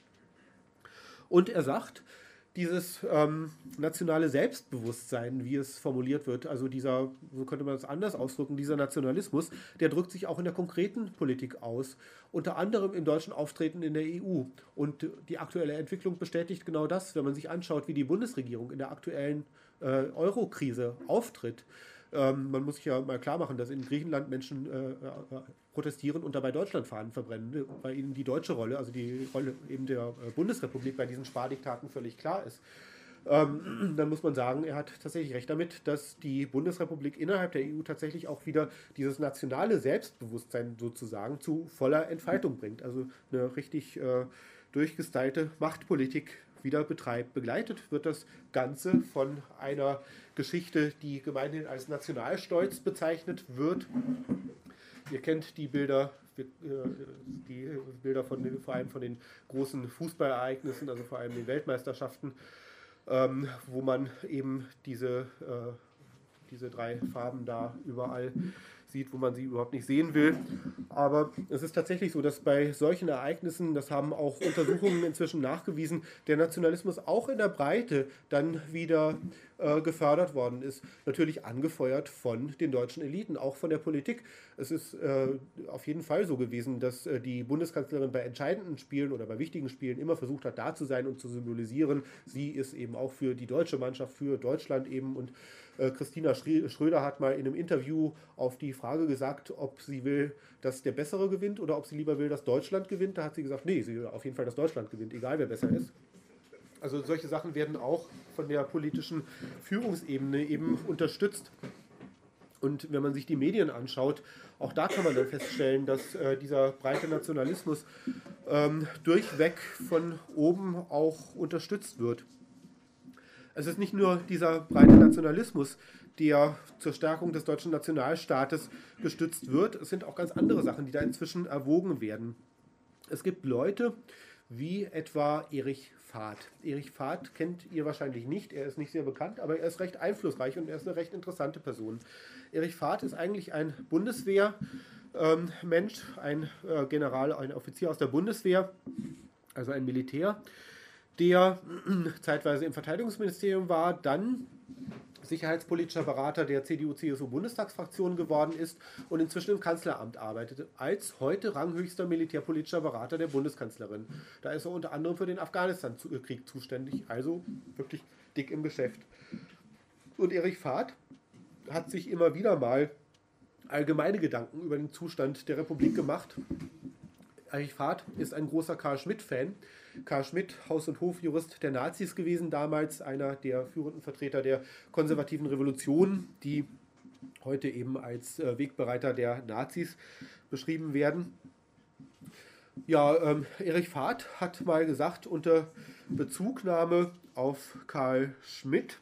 B: Und er sagt, dieses ähm, nationale Selbstbewusstsein, wie es formuliert wird, also dieser, so könnte man es anders ausdrücken, dieser Nationalismus, der drückt sich auch in der konkreten Politik aus, unter anderem im deutschen Auftreten in der E U. Und die aktuelle Entwicklung bestätigt genau das, wenn man sich anschaut, wie die Bundesregierung in der aktuellen äh, Euro-Krise auftritt. Ähm, man muss sich ja mal klar machen, dass in Griechenland Menschen äh, äh, protestieren und dabei Deutschlandfahnen verbrennen, weil ihnen die deutsche Rolle, also die Rolle eben der äh, Bundesrepublik bei diesen Spardiktaten völlig klar ist. Ähm, dann muss man sagen, er hat tatsächlich recht damit, dass die Bundesrepublik innerhalb der E U tatsächlich auch wieder dieses nationale Selbstbewusstsein sozusagen zu voller Entfaltung bringt. Also eine richtig äh, durchgestylte Machtpolitik wieder betreibt. Begleitet wird das Ganze von einer Geschichte, die gemeinhin als Nationalstolz bezeichnet wird. Ihr kennt die Bilder, die Bilder von den, vor allem von den großen Fußballereignissen, also vor allem den Weltmeisterschaften, ähm, wo man eben diese, äh, diese drei Farben da überall sieht, wo man sie überhaupt nicht sehen will. Aber es ist tatsächlich so, dass bei solchen Ereignissen, das haben auch Untersuchungen inzwischen nachgewiesen, der Nationalismus auch in der Breite dann wieder äh, gefördert worden ist. Natürlich angefeuert von den deutschen Eliten, auch von der Politik. Es ist äh, auf jeden Fall so gewesen, dass äh, die Bundeskanzlerin bei entscheidenden Spielen oder bei wichtigen Spielen immer versucht hat, da zu sein und zu symbolisieren. Sie ist eben auch für die deutsche Mannschaft, für Deutschland eben, und Christina Schröder hat mal in einem Interview auf die Frage gesagt, ob sie will, dass der Bessere gewinnt oder ob sie lieber will, dass Deutschland gewinnt. Da hat sie gesagt, nee, sie will auf jeden Fall, dass Deutschland gewinnt, egal wer besser ist. Also solche Sachen werden auch von der politischen Führungsebene eben unterstützt. Und wenn man sich die Medien anschaut, auch da kann man dann feststellen, dass äh, dieser breite Nationalismus ähm, durchweg von oben auch unterstützt wird. Es ist nicht nur dieser breite Nationalismus, der zur Stärkung des deutschen Nationalstaates gestützt wird. Es sind auch ganz andere Sachen, die da inzwischen erwogen werden. Es gibt Leute wie etwa Erich Fahd. Erich Fahd kennt ihr wahrscheinlich nicht, er ist nicht sehr bekannt, aber er ist recht einflussreich und er ist eine recht interessante Person. Erich Fahd ist eigentlich ein Bundeswehrmensch, ein äh, General, ein Offizier aus der Bundeswehr, also ein Militär, der zeitweise im Verteidigungsministerium war, dann sicherheitspolitischer Berater der C D U C S U-Bundestagsfraktion geworden ist und inzwischen im Kanzleramt arbeitet, als heute ranghöchster militärpolitischer Berater der Bundeskanzlerin. Da ist er unter anderem für den Afghanistan-Krieg zuständig, also wirklich dick im Geschäft. Und Erich Fahd hat sich immer wieder mal allgemeine Gedanken über den Zustand der Republik gemacht. Erich Fahd ist ein großer Carl Schmitt-Fan. Carl Schmitt, Haus- und Hofjurist der Nazis gewesen damals, einer der führenden Vertreter der konservativen Revolution, die heute eben als äh, Wegbereiter der Nazis beschrieben werden. Ja, ähm, Erich Fahd hat mal gesagt, unter Bezugnahme auf Carl Schmitt,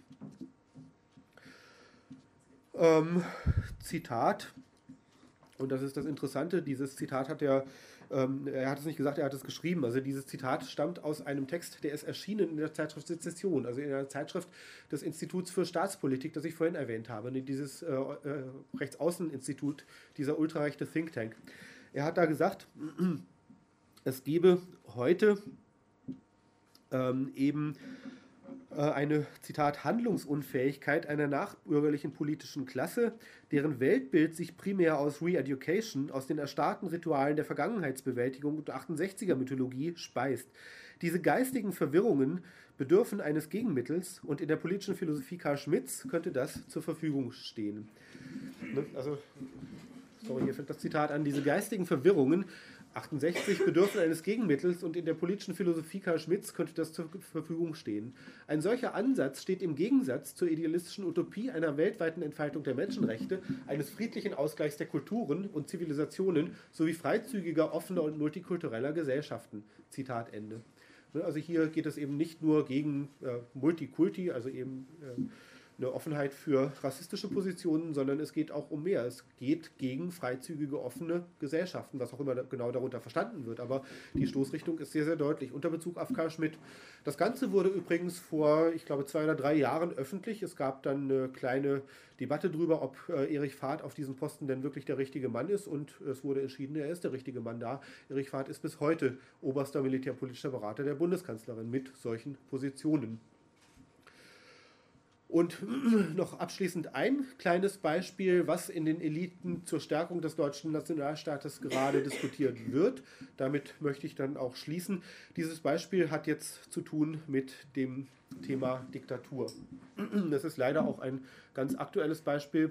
B: ähm, Zitat, und das ist das Interessante, dieses Zitat hat er Er hat es nicht gesagt, er hat es geschrieben. Also dieses Zitat stammt aus einem Text, der ist erschienen in der Zeitschrift Sezession, also in der Zeitschrift des Instituts für Staatspolitik, das ich vorhin erwähnt habe, dieses äh, äh, Rechtsaußeninstitut, dieser ultrarechte Think Tank. Er hat da gesagt, es gebe heute ähm, eben eine, Zitat, Handlungsunfähigkeit einer nachbürgerlichen politischen Klasse, deren Weltbild sich primär aus Re-Education, aus den erstarrten Ritualen der Vergangenheitsbewältigung und achtundsechziger-Mythologie speist. Diese geistigen Verwirrungen bedürfen eines Gegenmittels und in der politischen Philosophie Carl Schmitts könnte das zur Verfügung stehen. Also sorry, hier fängt das Zitat an, diese geistigen Verwirrungen, achtundsechzig, bedürfen eines Gegenmittels und in der politischen Philosophie Karl Schmitts könnte das zur Verfügung stehen. Ein solcher Ansatz steht im Gegensatz zur idealistischen Utopie einer weltweiten Entfaltung der Menschenrechte, eines friedlichen Ausgleichs der Kulturen und Zivilisationen sowie freizügiger, offener und multikultureller Gesellschaften. Zitat Ende. Also hier geht es eben nicht nur gegen äh, Multikulti, also eben äh, eine Offenheit für rassistische Positionen, sondern es geht auch um mehr. Es geht gegen freizügige, offene Gesellschaften, was auch immer genau darunter verstanden wird. Aber die Stoßrichtung ist sehr, sehr deutlich unter Bezug auf Karl Schmitt. Das Ganze wurde übrigens vor, ich glaube, zwei oder drei Jahren öffentlich. Es gab dann eine kleine Debatte darüber, ob äh, Erich Fahrt auf diesem Posten denn wirklich der richtige Mann ist. Und es wurde entschieden, er ist der richtige Mann da. Erich Fahrt ist bis heute oberster militärpolitischer Berater der Bundeskanzlerin mit solchen Positionen. Und noch abschließend ein kleines Beispiel, was in den Eliten zur Stärkung des deutschen Nationalstaates gerade diskutiert wird. Damit möchte ich dann auch schließen. Dieses Beispiel hat jetzt zu tun mit dem Thema Diktatur. Das ist leider auch ein ganz aktuelles Beispiel.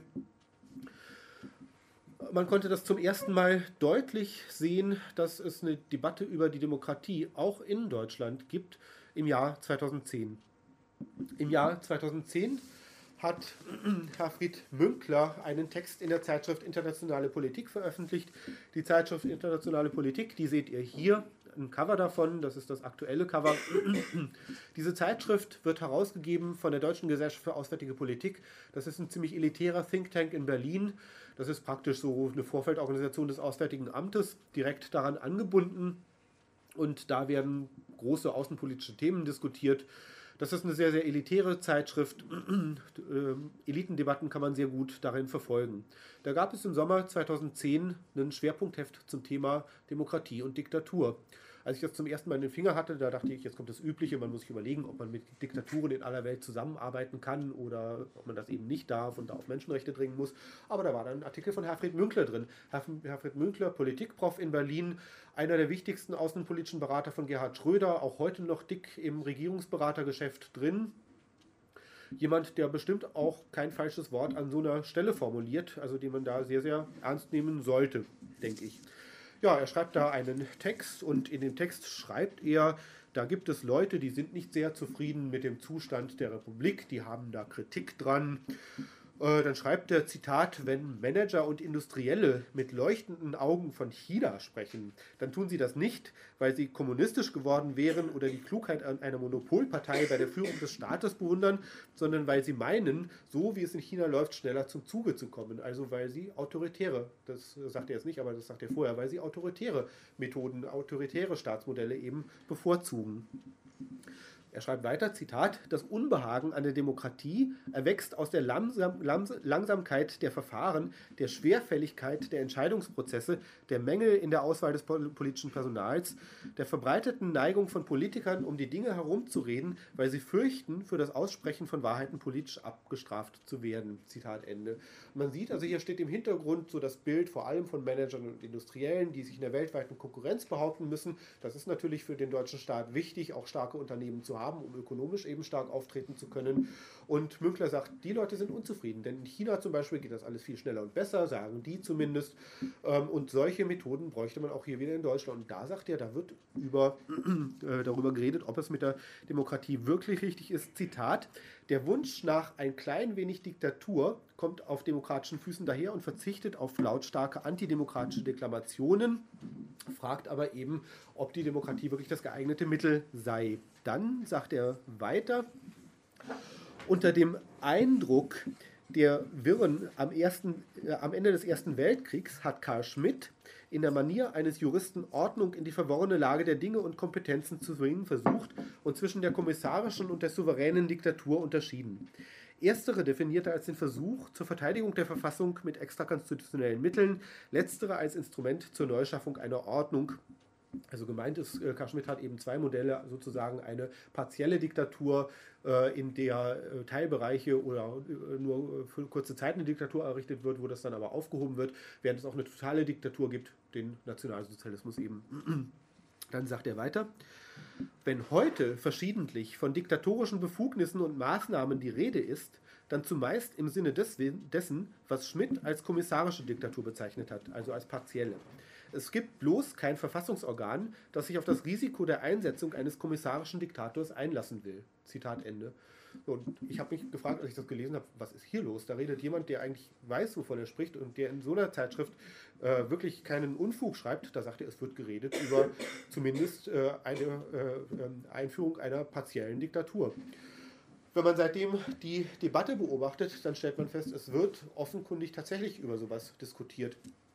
B: Man konnte das zum ersten Mal deutlich sehen, dass es eine Debatte über die Demokratie auch in Deutschland gibt im Jahr zweitausendzehn. Im Jahr zweitausendzehn hat Herfried Münkler einen Text in der Zeitschrift Internationale Politik veröffentlicht. Die Zeitschrift Internationale Politik, die seht ihr hier, ein Cover davon, das ist das aktuelle Cover. Diese Zeitschrift wird herausgegeben von der Deutschen Gesellschaft für Auswärtige Politik. Das ist ein ziemlich elitärer Think Tank in Berlin. Das ist praktisch so eine Vorfeldorganisation des Auswärtigen Amtes, direkt daran angebunden. Und da werden große außenpolitische Themen diskutiert. Das ist eine sehr, sehr elitäre Zeitschrift. Elitendebatten kann man sehr gut darin verfolgen. Da gab es im Sommer zweitausendzehn ein Schwerpunktheft zum Thema Demokratie und Diktatur. Als ich das zum ersten Mal in den Finger hatte, da dachte ich, jetzt kommt das Übliche, man muss sich überlegen, ob man mit Diktaturen in aller Welt zusammenarbeiten kann oder ob man das eben nicht darf und da auf Menschenrechte dringen muss. Aber da war dann ein Artikel von Herfried Münkler drin. Herfried Münkler, Politikprof in Berlin, einer der wichtigsten außenpolitischen Berater von Gerhard Schröder, auch heute noch dick im Regierungsberatergeschäft drin. Jemand, der bestimmt auch kein falsches Wort an so einer Stelle formuliert, also den man da sehr, sehr ernst nehmen sollte, denke ich. Ja, er schreibt da einen Text und in dem Text schreibt er, da gibt es Leute, die sind nicht sehr zufrieden mit dem Zustand der Republik, die haben da Kritik dran. Äh, dann schreibt er, Zitat, wenn Manager und Industrielle mit leuchtenden Augen von China sprechen, dann tun sie das nicht, weil sie kommunistisch geworden wären oder die Klugheit einer Monopolpartei bei der Führung des Staates bewundern, sondern weil sie meinen, so wie es in China läuft, schneller zum Zuge zu kommen. Also weil sie autoritäre, das sagt er jetzt nicht, aber das sagt er vorher, weil sie autoritäre Methoden, autoritäre Staatsmodelle eben bevorzugen. Er schreibt weiter, Zitat, das Unbehagen an der Demokratie erwächst aus der Langsam, Lams, Langsamkeit der Verfahren, der Schwerfälligkeit der Entscheidungsprozesse, der Mängel in der Auswahl des politischen Personals, der verbreiteten Neigung von Politikern, um die Dinge herumzureden, weil sie fürchten, für das Aussprechen von Wahrheiten politisch abgestraft zu werden. Zitat Ende. Man sieht, also hier steht im Hintergrund so das Bild vor allem von Managern und Industriellen, die sich in der weltweiten Konkurrenz behaupten müssen. Das ist natürlich für den deutschen Staat wichtig, auch starke Unternehmen zu haben, um ökonomisch eben stark auftreten zu können. Und Münkler sagt, die Leute sind unzufrieden, denn in China zum Beispiel geht das alles viel schneller und besser, sagen die zumindest. Und solche Methoden bräuchte man auch hier wieder in Deutschland. Und da sagt er, da wird über, äh, darüber geredet, ob es mit der Demokratie wirklich richtig ist. Zitat, der Wunsch nach ein klein wenig Diktatur kommt auf demokratischen Füßen daher und verzichtet auf lautstarke antidemokratische Deklamationen, fragt aber eben, ob die Demokratie wirklich das geeignete Mittel sei. Dann sagt er weiter, unter dem Eindruck der Wirren am, ersten, äh, am Ende des Ersten Weltkriegs hat Karl Schmitt in der Manier eines Juristen Ordnung in die verworrene Lage der Dinge und Kompetenzen zu bringen versucht und zwischen der kommissarischen und der souveränen Diktatur unterschieden. Erstere definierte als den Versuch zur Verteidigung der Verfassung mit extrakonstitutionellen Mitteln, letztere als Instrument zur Neuschaffung einer Ordnung. Also gemeint ist, Karl Schmitt hat eben zwei Modelle, sozusagen eine partielle Diktatur, in der Teilbereiche oder nur für kurze Zeit eine Diktatur errichtet wird, wo das dann aber aufgehoben wird, während es auch eine totale Diktatur gibt, den Nationalsozialismus eben. Dann sagt er weiter, wenn heute verschiedentlich von diktatorischen Befugnissen und Maßnahmen die Rede ist, dann zumeist im Sinne des, dessen, was Schmidt als kommissarische Diktatur bezeichnet hat, also als partielle. Es gibt bloß kein Verfassungsorgan, das sich auf das Risiko der Einsetzung eines kommissarischen Diktators einlassen will. Zitat Ende. Und ich habe mich gefragt, als ich das gelesen habe, was ist hier los? Da redet jemand, der eigentlich weiß, wovon er spricht und der in so einer Zeitschrift äh, wirklich keinen Unfug schreibt. Da sagt er, es wird geredet über zumindest äh, eine äh, Einführung einer partiellen Diktatur. Wenn man seitdem die Debatte beobachtet, dann stellt man fest, es wird offenkundig tatsächlich über sowas diskutiert.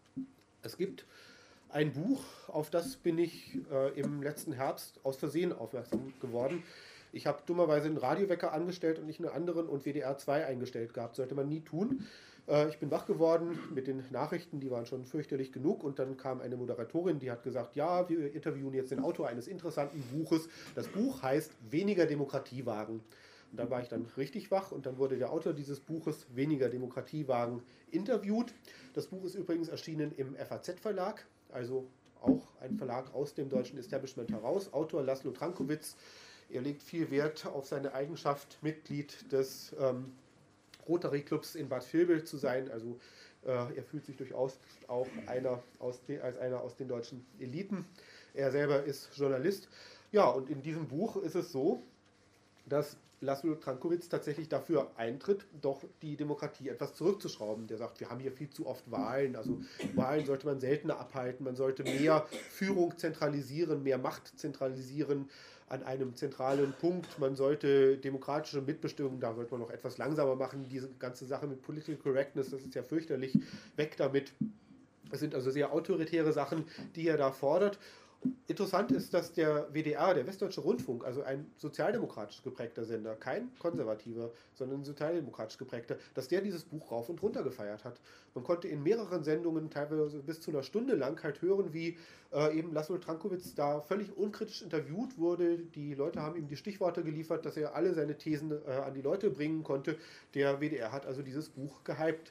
B: Es gibt ein Buch, auf das bin ich äh, im letzten Herbst aus Versehen aufmerksam geworden. Ich habe dummerweise einen Radiowecker angestellt und nicht einen anderen und W D R zwei eingestellt gehabt. Sollte man nie tun. Äh, ich bin wach geworden mit den Nachrichten, die waren schon fürchterlich genug. Und dann kam eine Moderatorin, die hat gesagt, ja, wir interviewen jetzt den Autor eines interessanten Buches. Das Buch heißt Weniger Demokratie wagen. Und da war ich dann richtig wach und dann wurde der Autor dieses Buches Weniger Demokratie wagen interviewt. Das Buch ist übrigens erschienen im F A Z-Verlag. Also auch ein Verlag aus dem deutschen Establishment heraus. Autor Laszlo Trankowitz, er legt viel Wert auf seine Eigenschaft, Mitglied des ähm, Rotary Clubs in Bad Vilbel zu sein. Also äh, er fühlt sich durchaus auch einer aus de, als einer aus den deutschen Eliten. Er selber ist Journalist. Ja, und in diesem Buch ist es so, dass Laszlo Trankowitz tatsächlich dafür eintritt, doch die Demokratie etwas zurückzuschrauben. Der sagt, wir haben hier viel zu oft Wahlen, also Wahlen sollte man seltener abhalten, man sollte mehr Führung zentralisieren, mehr Macht zentralisieren an einem zentralen Punkt, man sollte demokratische Mitbestimmung, da sollte man noch etwas langsamer machen, diese ganze Sache mit Political Correctness, das ist ja fürchterlich, weg damit. Es sind also sehr autoritäre Sachen, die er da fordert. Interessant ist, dass der W D R, der Westdeutsche Rundfunk, also ein sozialdemokratisch geprägter Sender, kein konservativer, sondern ein sozialdemokratisch geprägter, dass der dieses Buch rauf und runter gefeiert hat. Man konnte in mehreren Sendungen, teilweise bis zu einer Stunde lang, halt hören, wie äh, eben Laszlo Trankowitz da völlig unkritisch interviewt wurde. Die Leute haben ihm die Stichworte geliefert, dass er alle seine Thesen äh, an die Leute bringen konnte. Der W D R hat also dieses Buch gehypt.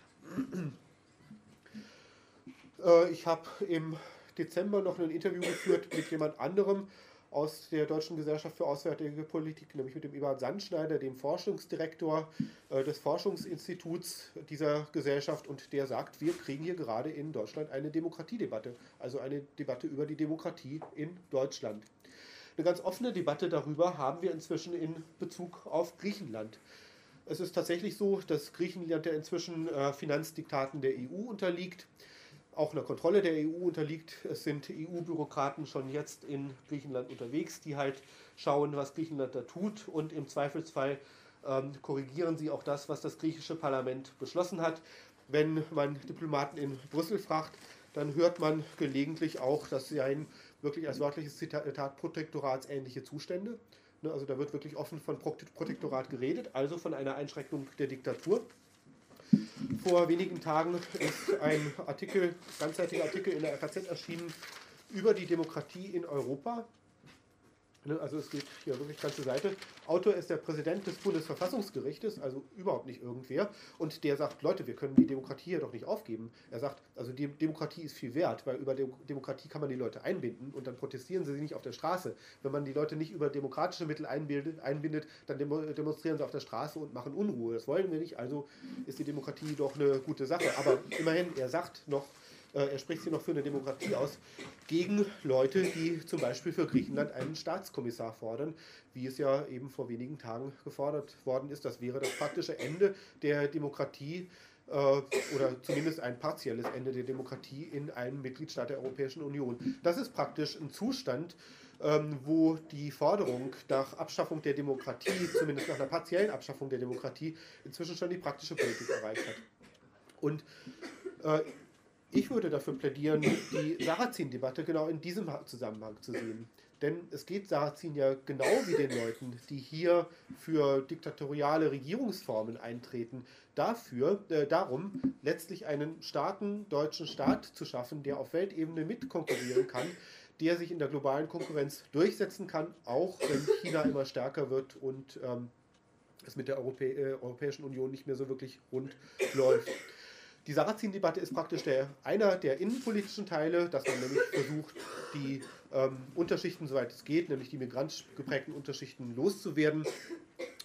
B: äh, ich habe im Dezember noch ein Interview geführt mit jemand anderem aus der Deutschen Gesellschaft für Auswärtige Politik, nämlich mit dem Eberhard Sandschneider, dem Forschungsdirektor äh, des Forschungsinstituts dieser Gesellschaft, und der sagt, wir kriegen hier gerade in Deutschland eine Demokratiedebatte, also eine Debatte über die Demokratie in Deutschland. Eine ganz offene Debatte darüber haben wir inzwischen in Bezug auf Griechenland. Es ist tatsächlich so, dass Griechenland ja inzwischen äh, Finanzdiktaten der E U unterliegt, auch einer Kontrolle der E U unterliegt. Es sind E U-Bürokraten schon jetzt in Griechenland unterwegs, die halt schauen, was Griechenland da tut, und im Zweifelsfall ähm, korrigieren sie auch das, was das griechische Parlament beschlossen hat. Wenn man Diplomaten in Brüssel fragt, dann hört man gelegentlich auch, dass sie ein wirklich als wörtliches Zitat protektoratsähnliche Zustände. Ne, also da wird wirklich offen von Protektorat geredet, also von einer Einschränkung der Diktatur. Vor wenigen Tagen ist ein Artikel, ganzseitiger Artikel in der F A Z erschienen über die Demokratie in Europa. Also es geht hier wirklich ganze Seite. Autor ist der Präsident des Bundesverfassungsgerichtes, also überhaupt nicht irgendwer. Und der sagt, Leute, wir können die Demokratie hier doch nicht aufgeben. Er sagt, also die Demokratie ist viel wert, weil über Demokratie kann man die Leute einbinden und dann protestieren sie nicht auf der Straße. Wenn man die Leute nicht über demokratische Mittel einbindet, einbindet dann demonstrieren sie auf der Straße und machen Unruhe. Das wollen wir nicht, also ist die Demokratie doch eine gute Sache. Aber immerhin, er sagt noch, er spricht sich noch für eine Demokratie aus, gegen Leute, die zum Beispiel für Griechenland einen Staatskommissar fordern, wie es ja eben vor wenigen Tagen gefordert worden ist. Das wäre das praktische Ende der Demokratie äh, oder zumindest ein partielles Ende der Demokratie in einem Mitgliedstaat der Europäischen Union. Das ist praktisch ein Zustand, ähm, wo die Forderung nach Abschaffung der Demokratie, zumindest nach einer partiellen Abschaffung der Demokratie, inzwischen schon die praktische Politik erreicht hat. Und äh, ich würde dafür plädieren, die Sarrazin-Debatte genau in diesem Zusammenhang zu sehen. Denn es geht Sarrazin ja genau wie den Leuten, die hier für diktatoriale Regierungsformen eintreten, dafür, äh, darum, letztlich einen starken deutschen Staat zu schaffen, der auf Weltebene mitkonkurrieren kann, der sich in der globalen Konkurrenz durchsetzen kann, auch wenn China immer stärker wird und ähm, es mit der Europä- äh, Europäischen Union nicht mehr so wirklich rund läuft. Die Sarrazin-Debatte ist praktisch der, einer der innenpolitischen Teile, dass man nämlich versucht, die ähm, Unterschichten, soweit es geht, nämlich die migrantisch geprägten Unterschichten loszuwerden.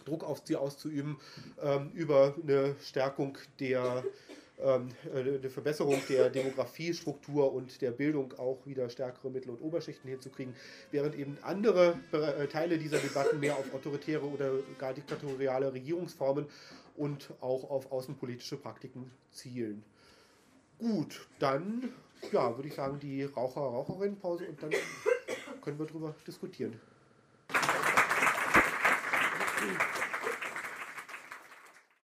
B: Druck auf sie auszuüben, ähm, über eine Stärkung der, ähm, eine Verbesserung der Demografiestruktur und der Bildung auch wieder stärkere Mittel- und Oberschichten hinzukriegen, während eben andere äh, Teile dieser Debatten mehr auf autoritäre oder gar diktatoriale Regierungsformen und auch auf außenpolitische Praktiken zielen. Gut, dann ja, würde ich sagen, die Raucher-Raucherinnen-Pause und dann können wir darüber diskutieren. Thank you.